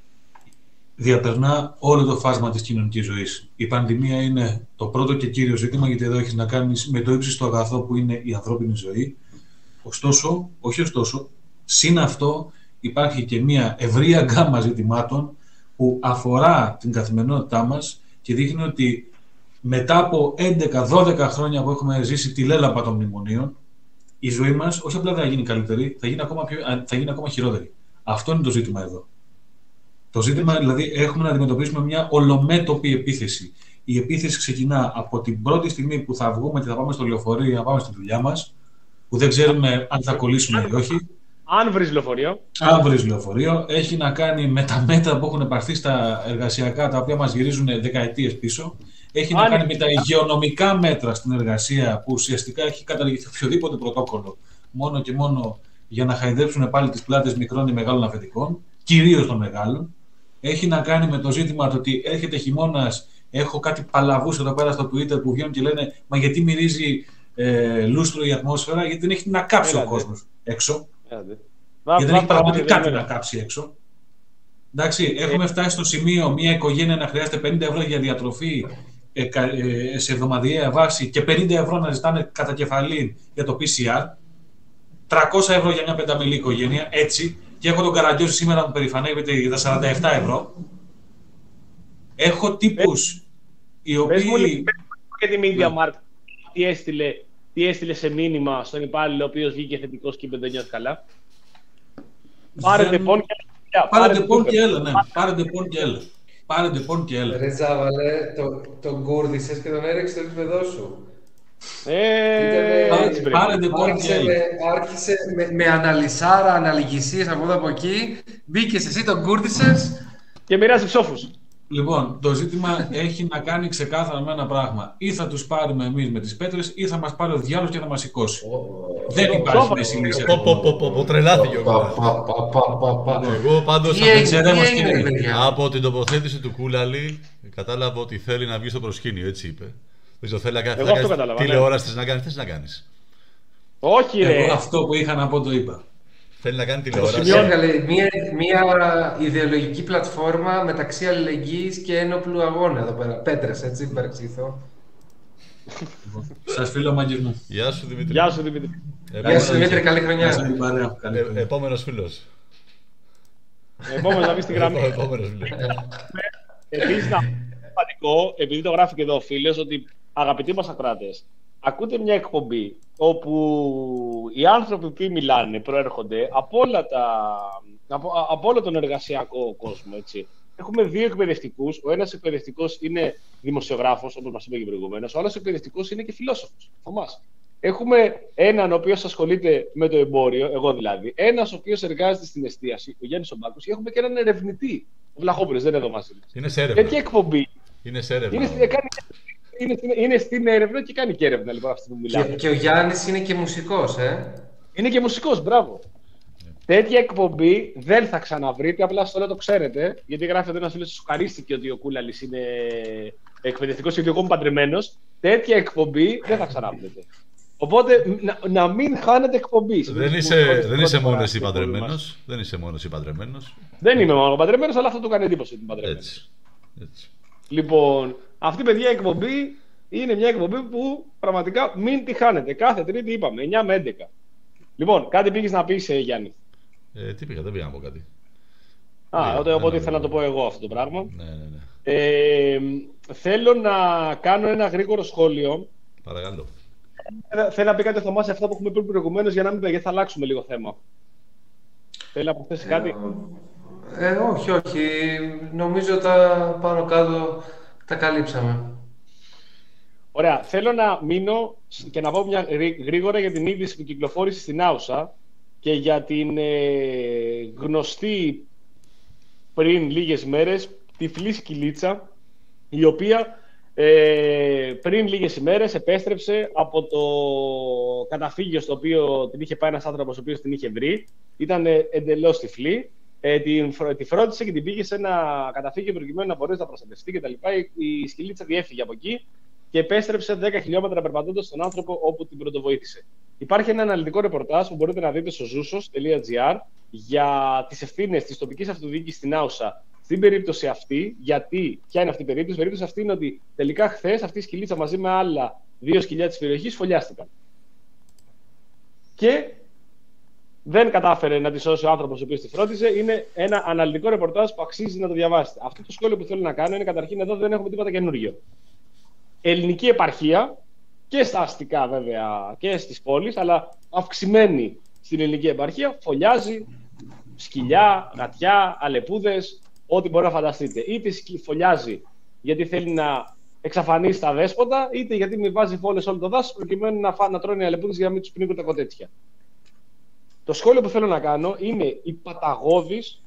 διαπερνά όλο το φάσμα της κοινωνικής ζωής. Η πανδημία είναι το πρώτο και κύριο ζήτημα, γιατί εδώ έχεις να κάνεις με το ύψιστο αγαθό που είναι η ανθρώπινη ζωή. Ωστόσο, όχι ωστόσο, συν αυτό υπάρχει και μια ευρεία γκάμα ζητημάτων που αφορά την καθημερινότητά μας και δείχνει ότι μετά από έντεκα δώδεκα χρόνια που έχουμε ζήσει τη λέλαπα των μνημονίων, η ζωή μας όχι απλά δεν θα γίνει καλύτερη, θα γίνει ακόμα, πιο, θα γίνει ακόμα χειρότερη. Αυτό είναι το ζήτημα εδώ. Το ζήτημα, δηλαδή, έχουμε να αντιμετωπίσουμε μια ολομέτωπη επίθεση. Η επίθεση ξεκινά από την πρώτη στιγμή που θα βγούμε και θα πάμε στο λεωφορείο ή να πάμε στη δουλειά μας, που δεν ξέρουμε αν θα κολλήσουμε ή όχι. Αν βρεις λεωφορείο. Αν βρεις λεωφορείο. Έχει να κάνει με τα μέτρα που έχουν πάρθει στα εργασιακά, τα οποία μας γυρίζουν δεκαετίες πίσω. Έχει αν... να κάνει με τα υγειονομικά μέτρα στην εργασία, που ουσιαστικά έχει καταργηθεί οποιοδήποτε πρωτόκολλο, μόνο και μόνο για να χαϊδέψουν πάλι τις πλάτες μικρών ή μεγάλων αφεντικών, κυρίως των μεγάλων. Έχει να κάνει με το ζήτημα το ότι έρχεται χειμώνας. Έχω κάτι παλαβούς εδώ πέρα στο Twitter που βγαίνουν και λένε μα γιατί μυρίζει ε, λούστρο η ατμόσφαιρα, γιατί δεν έχει να κάψει Έλατε. ο κόσμος έξω. Έλατε. Γιατί δεν έχει πραγματικά κάτι να κάψει έξω. Εντάξει, έχουμε φτάσει στο σημείο μια οικογένεια να χρειάζεται πενήντα ευρώ για διατροφή ε, ε, σε εβδομαδιαία βάση και πενήντα ευρώ να ζητάνε κατά κεφαλή για το πι σι αρ. τριακόσια ευρώ για μια πενταμελή οικογένεια, έτσι. Και έχω τον Καραντιόζη σήμερα που περηφανεύεται για τα σαράντα επτά ευρώ. Έχω τύπους οι οποίοι... Πες μου και τη MediaMarkt τι έστειλε, τι έστειλε σε μήνυμα στον υπάλληλο ο οποίος βγήκε θετικός και είπε δεν νιώθει καλά. Πάρετε πόν και έλα. Πάρετε πόν και έλα, ναι. Πάρετε πόν και έλα. Πάρετε πόν και έλα. Ρε Τζάβαλε, τον κούρδισες και τον έριξε στο επίπεδό σου. Ε, Ήτανε, άρχισε με, άρχισε με, με αναλυσάρα, αναλυγησίες από εδώ από εκεί. Μπήκες εσύ, τον κούρδισες και μοιράζει ψόφους. Λοιπόν, το ζήτημα έχει να κάνει ξεκάθαρα με ένα πράγμα. Ή θα τους πάρουμε εμείς με τις πέτρες, ή θα μας πάρει ο διάλογος και θα μας σηκώσει. Δεν υπάρχει μέση λύση. Πω, τρελάθηκε ο Κούλαλης. Εγώ πάντως από την τοποθέτηση του Κούλαλη κατάλαβα ότι θέλει να βγει στο προσκήνιο, έτσι είπε. Δεν θέλει να κάνει τηλεόραση, θες να κάνεις, θες να κάνεις. Όχι ρε. Εγώ αυτό που είχα να πω το είπα. Θέλει να κάνει τηλεόραση. Έβγαλε μια, μια ιδεολογική πλατφόρμα μεταξύ αλληλεγγύης και ένοπλου αγώνα εδώ πέρα. Πέτρες, έτσι, παρεξηγηθώ. Σας φίλο μαγειρνού. Γεια σου Δημήτρη. Γεια σου Δημήτρη. Γεια σου Δημήτρη, καλή χρονιά. Επόμενος φίλος. Επόμενος να μπει στη γραμμή. Επίσης, να πω επειδή το γράφει και εδώ ο φίλος, ότι αγαπητοί μας ακράτες, ακούτε μια εκπομπή όπου οι άνθρωποι που μιλάνε προέρχονται από, όλα τα, από, από όλο τον εργασιακό κόσμο. Έτσι. Έχουμε δύο εκπαιδευτικούς. Ο ένας εκπαιδευτικός είναι δημοσιογράφος, όπως μας είπε και προηγουμένως. Ο άλλος εκπαιδευτικός είναι και φιλόσοφος. Θωμάς. Έχουμε έναν ο οποίος ασχολείται με το εμπόριο, εγώ δηλαδή. Ένας ο οποίος εργάζεται στην εστίαση, ο Γιάννης Ομπάκος. Και έχουμε και έναν ερευνητή. Ο Βλαχόπουλος δεν είναι εδώ μαζί μας. Είναι σε έρευνα. Τέτοια εκπομπή. Είναι σε έρευνα. Είναι, κάνει, είναι, είναι, είναι στην έρευνα και κάνει και έρευνα λοιπόν αυτή που μιλάμε. Και, και ο Γιάννης είναι και μουσικός, ε. Είναι και μουσικός, μπράβο. Yeah. Τέτοια εκπομπή δεν θα ξαναβρείτε, απλά στο λέω το ξέρετε, γιατί γράφει εδώ ένας φίλος σου χαρίστηκε ότι ο Κούλαλης είναι εκπαιδευτικός και ότι εγώ είμαι παντρεμένος. Τέτοια εκπομπή δεν θα ξαναβρείτε. Οπότε να, να μην χάνετε εκπομπή. Δεν είσαι, δεν είσαι μόνο εσύ παντρεμένος. Δεν είσαι μόνο εσύ παντρεμένος. Δεν είμαι μόνο παντρεμένος, αλλά αυτό του κάνει εντύπωση ότι είμαι παντρεμένος. Έτσι. Έτσι. Λοιπόν, αυτή παιδιά εκπομπή είναι μια εκπομπή που πραγματικά μην τη χάνετε. Κάθε Τρίτη είπαμε, εννιά με έντεκα. Λοιπόν, κάτι πήγες να πεις, Γιάννη. Ε, τι πήγα, δεν πήγα να πω κάτι. Α, πήγα, οπότε, οπότε ήθελα να το πω εγώ αυτό το πράγμα. Ναι, ναι, ναι. Ε, θέλω να κάνω ένα γρήγορο σχόλιο. Παρακαλώ. Θέλω να πει κάτι ο Θωμάς σε αυτό που έχουμε πει προηγουμένως για να μην πει, γιατί θα αλλάξουμε λίγο θέμα. Θέλει να προσθέσει κάτι. Ε, ε, όχι, όχι. Νομίζω τα πάνω κάτω τα καλύψαμε. Ωραία. Θέλω να μείνω και να πω μια γρήγορα για την είδηση που κυκλοφόρησε στην Άουσα και για την ε, γνωστή πριν λίγες μέρες τυφλή σκυλίτσα, η οποία ε, πριν λίγες ημέρες επέστρεψε από το καταφύγιο στο οποίο την είχε πάει ένας άνθρωπος ο οποίος την είχε βρει. Ήταν εντελώς τυφλή. Ε, την, τη φρόντισε και την πήγε σε ένα καταφύγιο προκειμένου να μπορέσει να προστατευτεί κτλ. Η, η σκυλίτσα διέφυγε από εκεί και επέστρεψε δέκα χιλιόμετρα περπατώντας στον άνθρωπο όπου την πρωτοβοήθησε. Υπάρχει ένα αναλυτικό ρεπορτάζ που μπορείτε να δείτε στο ζούσος τελεία τζι άρ για τις ευθύνες της τοπικής αυτοδιοίκησης στην Άουσα στην περίπτωση αυτή. Γιατί, ποια είναι αυτή η περίπτωση? Η περίπτωση αυτή είναι ότι τελικά χθες αυτή η σκυλίτσα μαζί με άλλα δύο σκυλιά της περιοχής φωλιάστηκαν. Και δεν κατάφερε να τη σώσει ο άνθρωπος ο οποίος τη φρόντιζε. Είναι ένα αναλυτικό ρεπορτάζ που αξίζει να το διαβάσετε. Αυτό το σχόλιο που θέλω να κάνω είναι καταρχήν εδώ δεν έχουμε τίποτα καινούργιο. Ελληνική επαρχία και στα αστικά βέβαια και στις πόλεις, αλλά αυξημένη στην ελληνική επαρχία, φωλιάζει σκυλιά, γατιά, αλεπούδες, ό,τι μπορεί να φανταστείτε. Είτε φωλιάζει γιατί θέλει να εξαφανίσει τα δέσποτα, είτε γιατί μην βάζει φόλες όλο το δάσος προκειμένου να, φά, να τρώνε οι αλεπούδες για να μην τους πνίγουν τα κοτέτσια. Το σχόλιο που θέλω να κάνω είναι η παταγώδης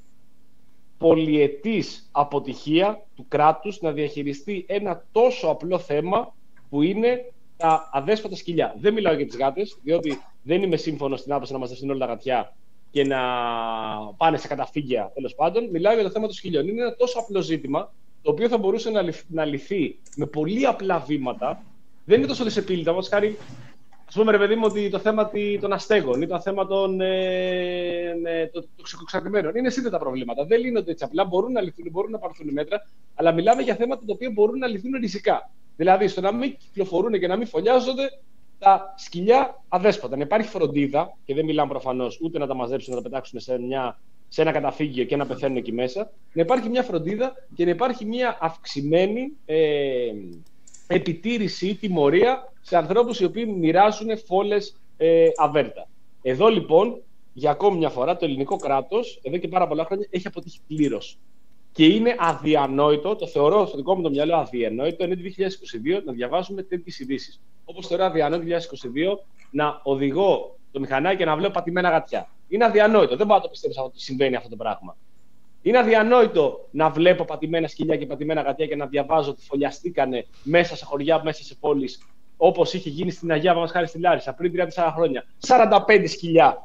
πολυετής αποτυχία του κράτους να διαχειριστεί ένα τόσο απλό θέμα που είναι τα αδέσποτα σκυλιά. Δεν μιλάω για τις γάτες, διότι δεν είμαι σύμφωνος στην άποψη να μαζευτούν όλα τα γατιά και να πάνε σε καταφύγια, τέλος πάντων. Μιλάω για το θέμα των σκυλιών. Είναι ένα τόσο απλό ζήτημα, το οποίο θα μπορούσε να, λυθ, να λυθεί με πολύ απλά βήματα. Δεν είναι τόσο δυσεπίλητα. Όπως χάρη, ας πούμε, ρε παιδί μου, ότι το θέμα των αστέγων ή το θέμα των ε, ε, το, τοξικοξαρτημένων είναι σύνδετα προβλήματα. Δεν λύνονται έτσι απλά. Μπορούν να λυθούν, μπορούν να πάρθουν μέτρα, αλλά μιλάμε για θέματα τα οποία μπορούν να λυθούν ριζικά. Δηλαδή, στο να μην κυκλοφορούν και να μην φωλιάζονται τα σκυλιά αδέσποτα. Να υπάρχει φροντίδα, και δεν μιλάμε προφανώς ούτε να τα μαζέψουν, να τα πετάξουν σε, μια, σε ένα καταφύγιο και να πεθαίνουν εκεί μέσα. Να υπάρχει μια φροντίδα και να υπάρχει μια αυξημένη ε, επιτήρηση ή τιμωρία σε ανθρώπους οι οποίοι μοιράζουν φόλες ε, αβέρτα. Εδώ λοιπόν, για ακόμη μια φορά, το ελληνικό κράτος, εδώ και πάρα πολλά χρόνια, έχει αποτύχει πλήρως. Και είναι αδιανόητο, το θεωρώ στο δικό μου το μυαλό αδιανόητο, είναι το δύο χιλιάδες είκοσι δύο να διαβάζουμε τέτοιες ειδήσεις. Όπως θεωρώ αδιανόητο το δύο χιλιάδες είκοσι δύο να οδηγώ το μηχανάκι και να βλέπω πατημένα γατιά. Είναι αδιανόητο, δεν μπορώ να το πιστέψω ότι συμβαίνει αυτό το πράγμα. Είναι αδιανόητο να βλέπω πατημένα σκυλιά και πατημένα γατιά και να διαβάζω ότι φωλιαστήκανε μέσα σε χωριά, μέσα σε πόλεις, όπως είχε γίνει στην Αγία μας χάρη στη Λάρισα πριν τριάντα τέσσερα χρόνια. σαράντα πέντε σκυλιά.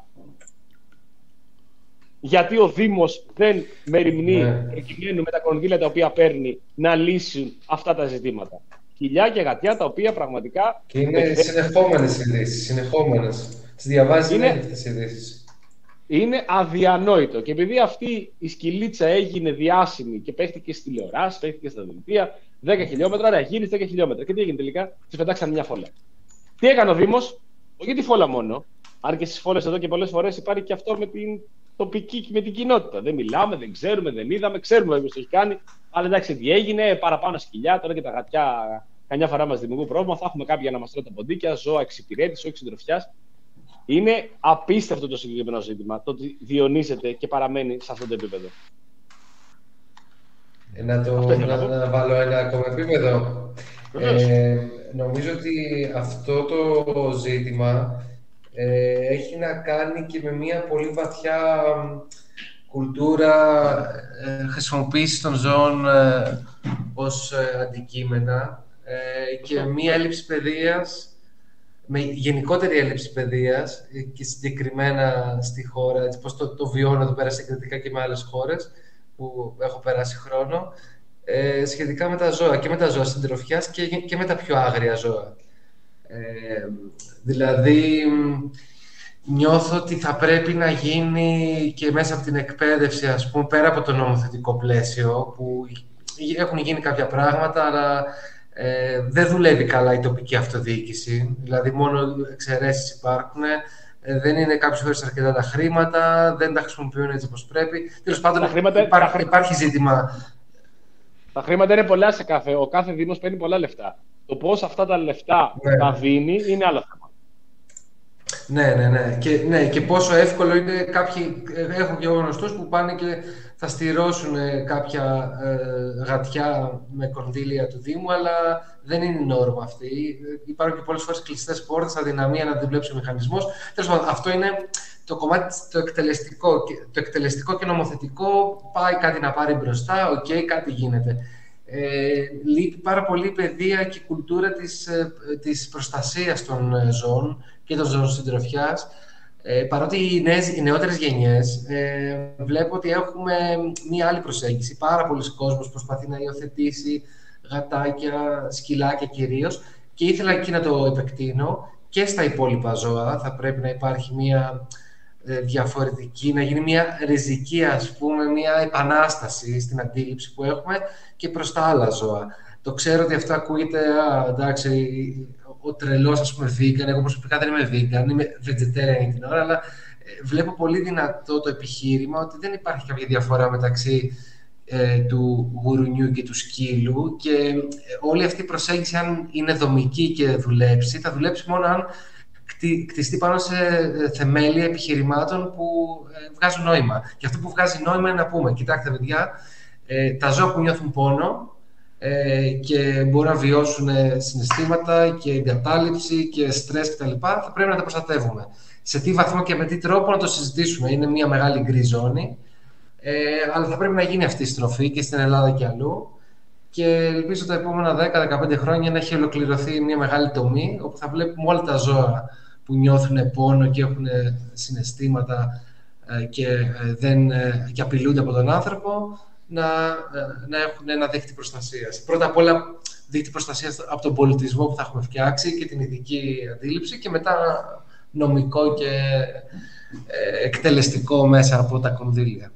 Γιατί ο Δήμος δεν μεριμνεί ναι. προκειμένου με τα κονδύλια τα οποία παίρνει να λύσουν αυτά τα ζητήματα. Σκυλιά και γατιά τα οποία πραγματικά. Και είναι με... συνεχόμενες ειδήσεις. Συνεχόμενες. Τις διαβάζεις είναι... αυτές τις ειδήσεις. Είναι αδιανόητο. Και επειδή αυτή η σκυλίτσα έγινε διάσημη και παίχτηκε στη τηλεοράση, παίχτηκε στα δελτία, δέκα χιλιόμετρα, άρα γύρισε δέκα χιλιόμετρα. Και τι έγινε τελικά? Τη πετάξαν μια φόλα. Τι έκανε ο Δήμος? Όχι τη φόλα μόνο. Αν και στις φόλες εδώ και πολλές φορές υπάρχει και αυτό με την τοπική και με την κοινότητα. Δεν μιλάμε, δεν ξέρουμε, δεν είδαμε, ξέρουμε ποιος το έχει κάνει. Αλλά εντάξει, τι έγινε, παραπάνω σκυλιά, τώρα και τα γατιά καμιά φορά μας δημιουργούν πρόβλημα. Θα έχουμε κάποια να μας τρώει τα ποντίκια, ζώα εξυπηρέτηση, όχι συντροφιάς. Είναι απίστευτο το συγκεκριμένο ζήτημα, το ότι διονύζεται και παραμένει σε αυτό το επίπεδο. Ε, να, το, να, να βάλω ένα ακόμα επίπεδο. Ε, νομίζω ότι αυτό το ζήτημα ε, έχει να κάνει και με μια πολύ βαθιά κουλτούρα ε, χρησιμοποίησης των ζώων ε, ως ε, αντικείμενα ε, και μία έλλειψη παιδείας, με γενικότερη έλλειψη παιδείας και συγκεκριμένα στη χώρα, έτσι, πώς το, το βιώνω εδώ πέρα συγκριτικά και με άλλες χώρες που έχω περάσει χρόνο, ε, σχετικά με τα ζώα και με τα ζώα συντροφιάς και, και με τα πιο άγρια ζώα. Ε, δηλαδή, νιώθω ότι θα πρέπει να γίνει και μέσα από την εκπαίδευση, ας πούμε, πέρα από το νομοθετικό πλαίσιο, που έχουν γίνει κάποια πράγματα, αλλά ε, δεν δουλεύει καλά η τοπική αυτοδιοίκηση. Δηλαδή, μόνο εξαιρέσεις υπάρχουν, ε, δεν είναι κάποιες φορές αρκετά τα χρήματα, δεν τα χρησιμοποιούν έτσι όπως πρέπει. Τέλος πάντων, τα χρήματα, υπάρχει, τα... υπάρχει ζήτημα. Τα χρήματα είναι πολλά σε κάθε. Ο κάθε Δήμος παίρνει πολλά λεφτά. Το πώς αυτά τα λεφτά Ναι. τα δίνει είναι άλλο θέμα. Ναι, ναι, ναι. Και, ναι. και πόσο εύκολο είναι κάποιοι, έχω και εγώ γνωστούς που πάνε και θα στηρώσουν κάποια ε, γατιά με κονδύλια του Δήμου, αλλά δεν είναι νόρμα αυτή. Υπάρχουν και πολλές φορές κλειστές πόρτες, αδυναμία να δουλέψει ο μηχανισμός. Τέλος πάντων, αυτό είναι το κομμάτι το εκτελεστικό. Το εκτελεστικό και νομοθετικό πάει κάτι να πάρει μπροστά, οκ, okay, κάτι γίνεται. Ε, λείπει πάρα πολύ η παιδεία και η κουλτούρα της, ε, της προστασίας των ε, ζώων και των ζώων συντροφιάς. Ε, παρότι οι, νέες, οι νεότερες γενιές ε, βλέπω ότι έχουμε μία άλλη προσέγγιση. Πάρα πολλοί κόσμος προσπαθεί να υιοθετήσει γατάκια, σκυλάκια κυρίως, και ήθελα εκεί να το επεκτείνω και στα υπόλοιπα ζώα. Θα πρέπει να υπάρχει μία ε, διαφορετική, να γίνει μία ριζική, ας πούμε, μία επανάσταση στην αντίληψη που έχουμε και προς τα άλλα ζώα. Το ξέρω ότι αυτό ακούγεται, α, εντάξει, ο τρελός, ας πούμε, vegan. Εγώ προσωπικά δεν είμαι vegan, είμαι vegetarian την ώρα, αλλά ε, βλέπω πολύ δυνατό το επιχείρημα ότι δεν υπάρχει κάποια διαφορά μεταξύ ε, του γουρουνιού και του σκύλου, και ε, όλη αυτή η προσέγγιση, αν είναι δομική και δουλέψει, θα δουλέψει μόνο αν κτι, κτιστεί πάνω σε ε, θεμέλια επιχειρημάτων που ε, βγάζουν νόημα. Και αυτό που βγάζει νόημα είναι να πούμε, κοιτάξτε παιδιά, ε, τα ζώα που νιώθουν πόνο Ε, και μπορούν να βιώσουν συναισθήματα και εγκατάλειψη και στρες κτλ. Θα πρέπει να τα προστατεύουμε. Σε τι βαθμό και με τι τρόπο να το συζητήσουμε. Είναι μια μεγάλη γκρι ζώνη, ε, αλλά θα πρέπει να γίνει αυτή η στροφή και στην Ελλάδα και αλλού. Και ελπίζω τα επόμενα δέκα με δεκαπέντε χρόνια να έχει ολοκληρωθεί μια μεγάλη τομή, όπου θα βλέπουμε όλα τα ζώα που νιώθουν πόνο και έχουν συναισθήματα ε, και, ε, δεν, ε, και απειλούνται από τον άνθρωπο, Να, να έχουν ένα δίκτυο προστασίας. Πρώτα απ' όλα, δίκτυο προστασίας από τον πολιτισμό που θα έχουμε φτιάξει και την ειδική αντίληψη, και μετά νομικό και ε, εκτελεστικό μέσα από τα κονδύλια.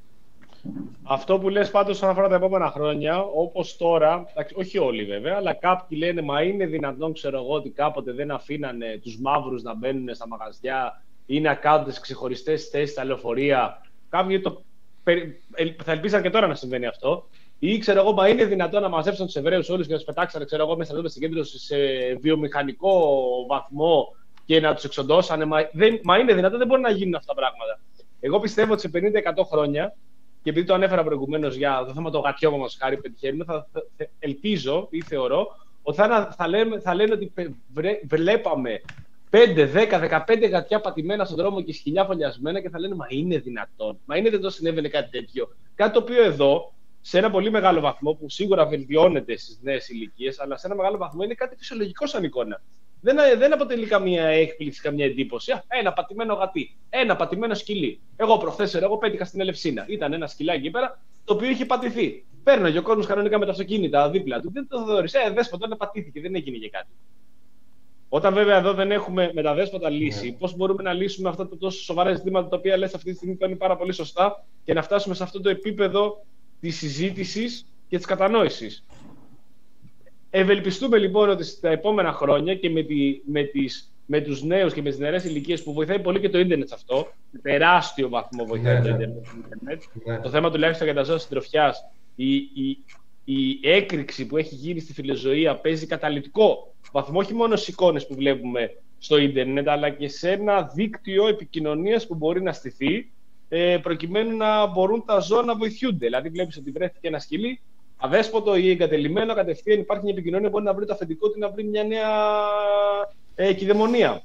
Αυτό που λες πάντως όσον αφορά τα επόμενα χρόνια, όπως τώρα, όχι όλοι βέβαια, αλλά κάποιοι λένε, μα είναι δυνατόν, ξέρω εγώ, ότι κάποτε δεν αφήνανε τους μαύρους να μπαίνουν στα μαγαζιά ή να κάνουν τις ξεχωριστές θέσεις στα λεωφορεία. Κάποιοι το θα ελπίζαν και τώρα να συμβαίνει αυτό. Ή ξέρω εγώ, μα είναι δυνατόν να μαζέψουν τους Εβραίους όλους και να τους πετάξανε, ξέρω εγώ, μέσα εδώ στην συγκέντρωση σε βιομηχανικό βαθμό και να τους εξοντώσανε. Μα, δεν, μα είναι δυνατόν, δεν μπορεί να γίνουν αυτά τα πράγματα. Εγώ πιστεύω ότι σε πενήντα με εκατό χρόνια, και επειδή το ανέφερα προηγουμένως για το θέμα των γατιών μας, χάρη πετυχαίνουμε, θα, θα, θα ελπίζω ή θεωρώ ότι θα, θα, λέμε, θα λένε ότι βρε, βλέπαμε πέντε, δέκα, δεκαπέντε γατιά πατημένα στον δρόμο και σκυλιά φωλιασμένα, και θα λένε, μα είναι δυνατόν. Μα είναι δυνατόν συνέβαινε κάτι τέτοιο. Κάτι το οποίο εδώ, σε ένα πολύ μεγάλο βαθμό, που σίγουρα βελτιώνεται στις νέες ηλικίες, αλλά σε ένα μεγάλο βαθμό είναι κάτι φυσιολογικό σαν εικόνα. Δεν, δεν αποτελεί καμία έκπληξη, καμία εντύπωση. Α, ένα πατημένο γατί, ένα πατημένο σκυλί. Εγώ προχθές, εγώ πέτυχα στην Ελευσίνα. Ήταν ένα σκυλάκι εκεί πέρα, το οποίο είχε πατηθεί. Παίρνω και ο κόσμος κανονικά με τα αυτοκίνητα δίπλα του. Δεν το θεωρεί. Ε, δέσποτο, να πατήθηκε, δεν έγινε και κάτι. Όταν βέβαια εδώ δεν έχουμε με τα δέσποτα λύση, yeah. πώς μπορούμε να λύσουμε αυτά τα τόσο σοβαρά ζητήματα τα οποία λες αυτή τη στιγμή που είναι πάρα πολύ σωστά, και να φτάσουμε σε αυτό το επίπεδο της συζήτησης και της κατανόησης. Ευελπιστούμε λοιπόν ότι στα επόμενα χρόνια και με, τη, με, τις, με τους νέους και με τις νεαρές ηλικίες, που βοηθάει πολύ και το ίντερνετ σε αυτό, σε τεράστιο βαθμό βοηθάει yeah. το ίντερνετ. Yeah. Το θέμα τουλάχιστον για τα ζώα συντροφιάς, η, η, η έκρηξη που έχει γίνει στη φιλοζωία παίζει καταλυτικό βαθμό, όχι μόνο στις εικόνες που βλέπουμε στο ίντερνετ, αλλά και σε ένα δίκτυο επικοινωνίας που μπορεί να στηθεί, ε, προκειμένου να μπορούν τα ζώα να βοηθιούνται. Δηλαδή, βλέπεις ότι βρέθηκε ένα σκυλί, αδέσποτο ή εγκατελειμμένο, κατευθείαν υπάρχει μια επικοινωνία, μπορεί να βρει το αφεντικό του, να βρει μια νέα ε, κυδαιμονία.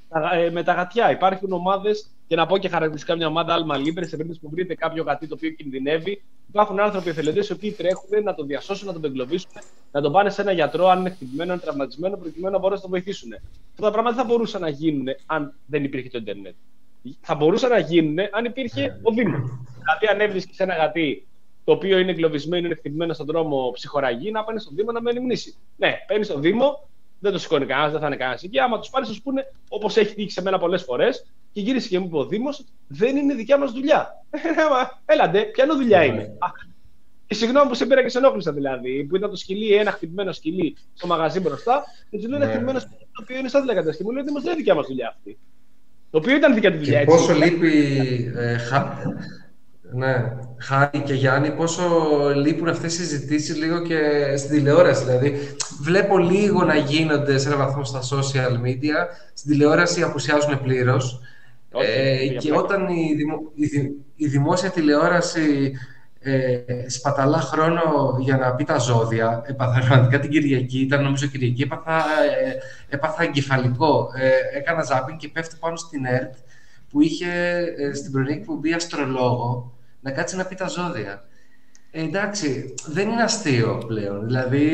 με τα γατιά. Υπάρχουν ομάδες, και να πω και χαρακτηριστικά μια ομάδα Alma Libre, σε περίπτωση που βρείτε κάποιο γατί το οποίο κινδυνεύει. Υπάρχουν άνθρωποι εθελοντές οι οποίοι τρέχουν να τον διασώσουν, να τον εγκλωβίσουν, να τον πάνε σε ένα γιατρό, αν είναι χτυπημένο, αν είναι τραυματισμένο, προκειμένου να μπορέσουν να τον βοηθήσουν. Αυτά τα πράγματα δεν θα μπορούσαν να γίνουν αν δεν υπήρχε το Ιντερνετ. Θα μπορούσαν να γίνουν αν υπήρχε ο Δήμος. Δηλαδή, αν έβρισκε ένα γατί το οποίο είναι εγκλωβισμένο, είναι χτυπημένο στον δρόμο, ψυχοραγεί, να πάνε στον Δήμο να με ερευνήσει. Ναι, παίρνει στον Δήμο, δεν το σηκώνει κανένα, δεν θα είναι κανένα εκεί. Άμα του πάρει, θα σου πούνε, όπως έχει τύχει σε μένα πολλές φορές, και γύρισε και μου είπε ο Δήμος, δεν είναι δικιά μας δουλειά. Έλαντε, ποια δουλειά είναι. Και συγγνώμη που σε πήρα και σε ενόχλησα δηλαδή, που ήταν το σκυλί, ένα χτυπημένο σκυλί στο μαγαζί μπροστά, και του λέω ένα χτυπημένο σκυλί το οποίο είναι σαν τηλεκαταστήριο. Και μου λέει: Δήμος, δεν είναι δικιά μας δουλειά αυτή. Το οποίο ήταν δικιά του δουλειά. Και πόσο λείπει. Ε, χα... Ναι, Χάρη και Γιάννη, πόσο λείπουν αυτές οι συζητήσεις λίγο και στην τηλεόραση. Δηλαδή, βλέπω λίγο να γίνονται σε έναν βαθμό στα social media, στην τηλεόραση απουσιάζουν πλήρως. Ε, και όταν η, δημο, η, η δημόσια τηλεόραση ε, σπαταλά χρόνο για να πει τα ζώδια, επαθαρματικά την Κυριακή, ήταν νομίζω Κυριακή, έπαθα, ε, έπαθα εγκεφαλικό. Ε, έκανα ζάπινγκ και πέφτω πάνω στην ΕΡΤ που είχε ε, στην πρωινή εκπομπή αστρολόγο να κάτσει να πει τα ζώδια. Ε, εντάξει, δεν είναι αστείο πλέον. Δηλαδή,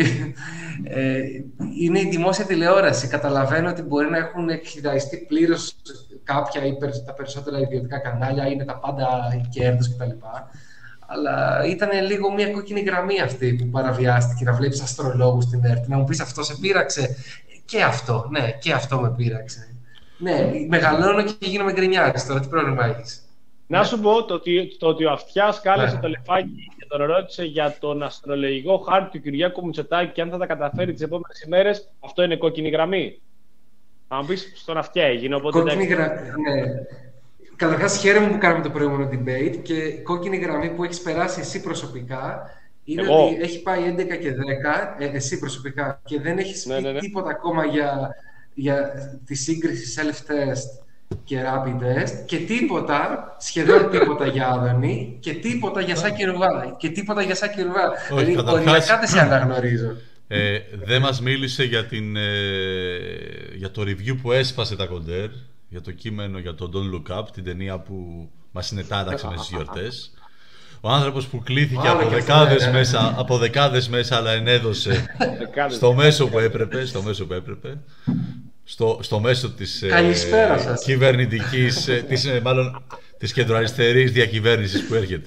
ε, είναι η δημόσια τηλεόραση. Καταλαβαίνω ότι μπορεί να έχουν εκχυδαϊστεί πλήρως κάποια ή τα περισσότερα ιδιωτικά κανάλια, είναι τα πάντα κέρδος κτλ. Αλλά ήταν λίγο μια κόκκινη γραμμή αυτή που παραβιάστηκε, να βλέπεις αστρολόγους στην ΕΡΤ. Να μου πεις αυτό σε πείραξε. Και αυτό, ναι, και αυτό με πείραξε. Ναι, μεγαλώνω και γίνομαι γκρινιάρης τώρα, τι πρόβλημα έχεις. Να σου πω το ότι, το ότι ο Αυτιάς κάλεσε ναι. το Λεφάκι και τον ρώτησε για τον αστρολογικό χάρτη του Κυριάκου Μητσοτάκη και αν θα τα καταφέρει τις επόμενες ημέρες, αυτό είναι κόκκινη γραμμή. Θα μου πεις, στον Αυτιά έγινε. Οπότε κόκκινη γραμμή, ναι. Καταρχάς, χαίρομαι που κάνουμε το προηγούμενο debate και κόκκινη γραμμή που έχεις περάσει εσύ προσωπικά είναι Εγώ. ότι έχει πάει έντεκα και δέκα, ε, εσύ προσωπικά, και δεν έχεις ναι, πει ναι, ναι. τίποτα ακόμα για, για τη σύγκριση self-test και rapid test και τίποτα, σχεδόν τίποτα για Άδωνη και τίποτα για Σάκη Ρουβά. Και τίποτα για Σάκη Ρουβά. Δηλαδή, οριακά δεν σε αναγνωρίζω. Ε, δεν μας μίλησε για, την, ε, για το review που έσπασε τα κοντέρ, για το κείμενο για το Don't Look Up, την ταινία που μας συνετάραξε με τις γιορτές. Ο άνθρωπος που κλήθηκε από δεκάδες, μέσα, από δεκάδες μέσα, αλλά ενέδωσε στο μέσο που έπρεπε, στο μέσο που έπρεπε. Στο, στο μέσο της ε, κυβερνητικής, ε, της, ε, μάλλον της κεντροαριστερής διακυβέρνησης που έρχεται.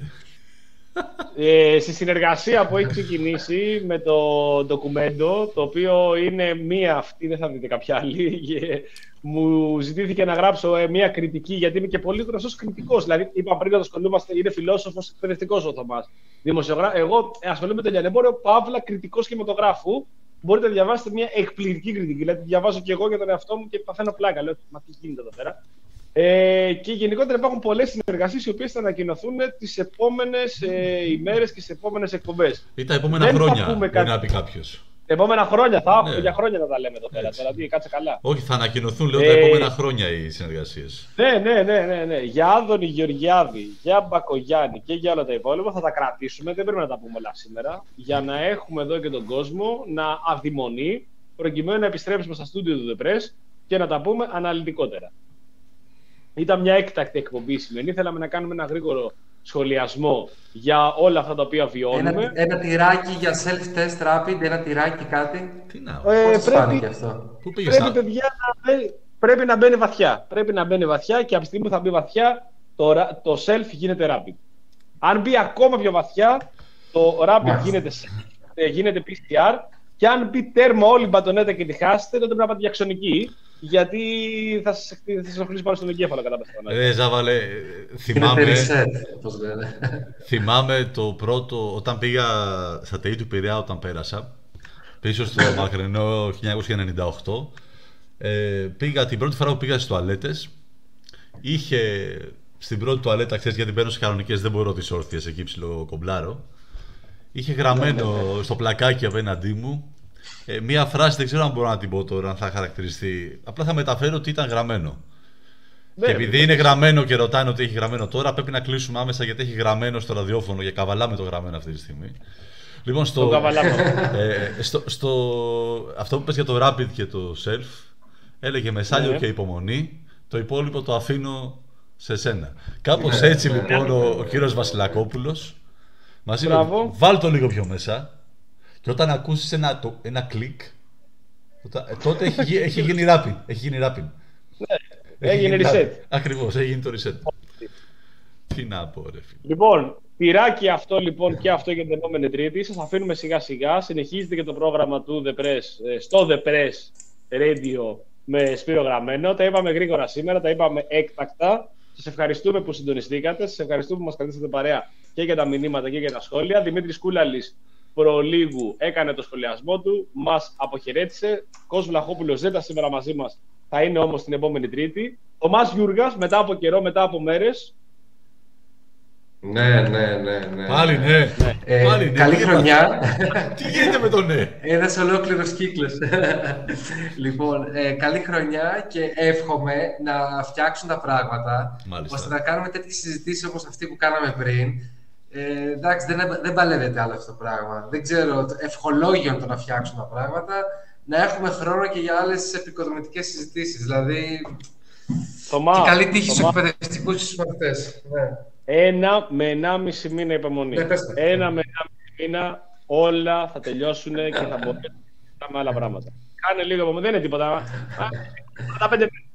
Ε, στη συνεργασία που έχει ξεκινήσει με το ντοκουμέντο, το οποίο είναι μία αυτή, δεν θα δείτε κάποια άλλη, και μου ζητήθηκε να γράψω ε, μία κριτική, γιατί είμαι και πολύ γνωστός κριτικός. Δηλαδή, είπα πριν να το ασχολούμαστε, είναι φιλόσοφος, εκπαιδευτικός ο Θωμάς. Δημοσιογράφος. Εγώ ασχολούμαι με το λιανεμπόριο, παύλα κριτικός κινηματογράφου. Μπορείτε να διαβάσετε μια εκπληκτική κριτική. Δηλαδή, διαβάζω και εγώ για τον εαυτό μου και παθαίνω πλάκα. Λέω, μα τι γίνεται εδώ πέρα. Ε, και γενικότερα υπάρχουν πολλές συνεργασίες οι οποίες θα ανακοινωθούν τις επόμενες ε, ημέρες και τις επόμενες εκπομπές. Ή τα επόμενα Δεν χρόνια, μπορεί κάτι... να πει κάποιος. Τα επόμενα χρόνια, θα έχουμε ναι. για χρόνια να τα λέμε εδώ πέρα. Δηλαδή, κάτσε καλά. Όχι, θα ανακοινωθούν λέω, ε... τα επόμενα χρόνια οι συνεργασίες. Ναι, ναι, ναι, ναι, ναι. Για Άδωνη Γεωργιάδη, για Μπακογιάννη και για όλα τα υπόλοιπα θα τα κρατήσουμε. Δεν πρέπει να τα πούμε όλα σήμερα. Για να έχουμε εδώ και τον κόσμο να αδειμονεί, προκειμένου να επιστρέψουμε στα στούντιο του The Press και να τα πούμε αναλυτικότερα. Ήταν μια έκτακτη εκπομπή σημερινή. Θέλαμε να κάνουμε ένα γρήγορο σχολιασμό για όλα αυτά τα οποία βιώνουμε. Ένα, ένα τυράκι για self-test rapid, ένα τυράκι κάτι. Τι να ε, Πώς πρέπει, φάνηκε αυτό. Πού πρέπει, να... παιδιά, να μπαίνει, πρέπει να μπαίνει βαθιά. Πρέπει να μπαίνει βαθιά και από τη στιγμή που θα μπει βαθιά, το, το self γίνεται rapid. Αν μπει ακόμα πιο βαθιά, το rapid γίνεται, γίνεται πι σι αρ. Και αν μπει τέρμα όλη η μπατονέτα και τη χάσετε, τότε πρέπει να πάτε για ξενική. Γιατί θα σας ενοχλήσει πάνω στον εγκέφαλο κατά πέστανα. Ρε Ζάβαλε, θυμάμαι, θυμάμαι το πρώτο, όταν πήγα στα ΤΕΙ του Πειραιά, όταν πέρασα, πίσω στο μακρινό χίλια εννιακόσια ενενήντα οκτώ, ε, πήγα την πρώτη φορά που πήγα στις τουαλέτες, είχε στην πρώτη τουαλέτα, ξέρεις γιατί μπαίνω σε κανονικές, δεν μπορώ τις όρθιες εκεί ψηλό κομπλάρο, είχε γραμμένο στο πλακάκι απέναντί μου Ε, μία φράση, δεν ξέρω αν μπορώ να την πω τώρα, αν θα χαρακτηριστεί. Απλά θα μεταφέρω ότι ήταν γραμμένο. Ναι, και επειδή είναι γραμμένο και ρωτάνε ότι έχει γραμμένο τώρα, πρέπει να κλείσουμε άμεσα γιατί έχει γραμμένο στο ραδιόφωνο και καβαλάμε το γραμμένο αυτή τη στιγμή. Λοιπόν, στο, ε, στο, στο, αυτό που πες για το Rapid και το Self, έλεγε μεσάλιο Ναι. και υπομονή, το υπόλοιπο το αφήνω σε σένα. Κάπως έτσι λοιπόν ο, ο κύριος Βασιλακόπουλος μας είπε, Μπράβο. βάλ το λίγο πιο μέσα και όταν ακούσεις ένα, το, ένα κλικ, τότε, ε, τότε έχει, γι- έχει γίνει rapping. Έχει γίνει rapping. Έγινε γίνει reset. rapping. Ακριβώς, έχει γίνει το reset. Τι να πω ρε φίλε. Λοιπόν, τυράκι αυτό λοιπόν και αυτό για την επόμενη Τρίτη. Σας αφήνουμε σιγά σιγά. Συνεχίζετε και το πρόγραμμα του The Press ε, στο The Press Radio με Σπύρο Γραμμένο. Τα είπαμε γρήγορα σήμερα, τα είπαμε έκτακτα. Σας ευχαριστούμε που συντονιστήκατε. Σας ευχαριστούμε που μας κρατήσατε παρέα και για τα μηνύματα και για τα σχόλια. Δημήτρης Κούλαλης προλίγου έκανε το σχολιασμό του, μας αποχαιρέτησε. Κώσος Βλαχόπουλος δεν ήταν σήμερα μαζί μας, θα είναι όμως την επόμενη Τρίτη. Ο Μάς Γιούργας μετά από καιρό, μετά από μέρες. Ναι, ναι, ναι, ναι. Πάλι ναι. Ε, Πάλι ναι. καλή Τι χρονιά. έπαθε? Τι γίνεται με το ναι. Ένας ολόκληρος κύκλος. Λοιπόν, ε, καλή χρονιά και εύχομαι να φτιάξουν τα πράγματα, Μάλιστα. ώστε να κάνουμε τέτοιες συζητήσεις όπως αυτή που κάναμε πριν. Ε, εντάξει, δεν, δεν παλεύεται άλλο αυτό το πράγμα. Δεν ξέρω, ευχολόγιο το να φτιάξουν τα πράγματα, να έχουμε χρόνο και για άλλες επικοδομητικές συζητήσεις. Δηλαδή, Θωμά, και καλή τύχη στους Θωμά, εκπαιδευτικούς στους μαθητές. Ναι. ένα με ενάμιση μήνα υπομονή. Ναι, πες το. Ένα με ενάμιση μήνα όλα θα τελειώσουν και θα μπορέσουμε να κάνουμε άλλα πράγματα. Κάνε λίγο υπομονή, δεν είναι τίποτα. Α, τα πέντε μήνες.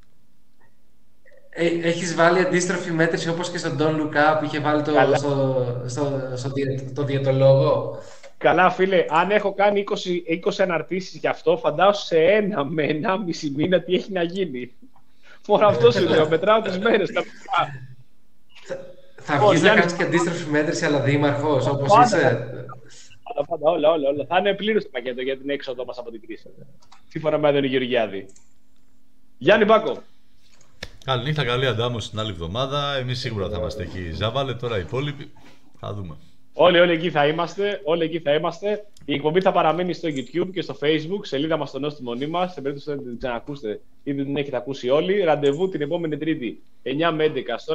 Ε, έχεις βάλει αντίστροφη μέτρηση όπως και στον Don Luca που είχε βάλει το, Καλά. στο, στο, στο, διαιτ- το διαιτολόγο. Καλά, φίλε, αν έχω κάνει είκοσι, είκοσι αναρτήσεις γι' αυτό, φαντάσου σε ένα με ενάμιση μήνα τι έχει να γίνει. Μόνο αυτό σου λέω, μετράω τις μέρες. τα μετράω. Θα Λοιπόν, βγεις να Γιάννη- κάνεις και αντίστροφη μέτρηση, αλλά δήμαρχος, όπως Πάντα. είσαι. Αλλά πάντα, όλα, όλα, όλα. Θα είναι πλήρως το πακέτο για την έξοδο μας από την κρίση. Σύμφωνα με τον Γεωργιάδη. Γιάννη Μπάκο. Καληνύχτα, καλή αντάμωση την άλλη εβδομάδα. Εμείς σίγουρα θα είμαστε εκεί. Ζάβαλε τώρα οι υπόλοιποι. Θα δούμε. Όλοι, όλοι εκεί θα είμαστε. Όλοι εκεί θα είμαστε. Η εκπομπή θα παραμείνει στο YouTube και στο Facebook. Σελίδα μας στο Νόστιμο Νήμα. Σε περίπτωση που δεν την ξανακούσετε ή δεν την έχετε ακούσει όλοι. Ραντεβού την επόμενη Τρίτη εννιά με έντεκα στο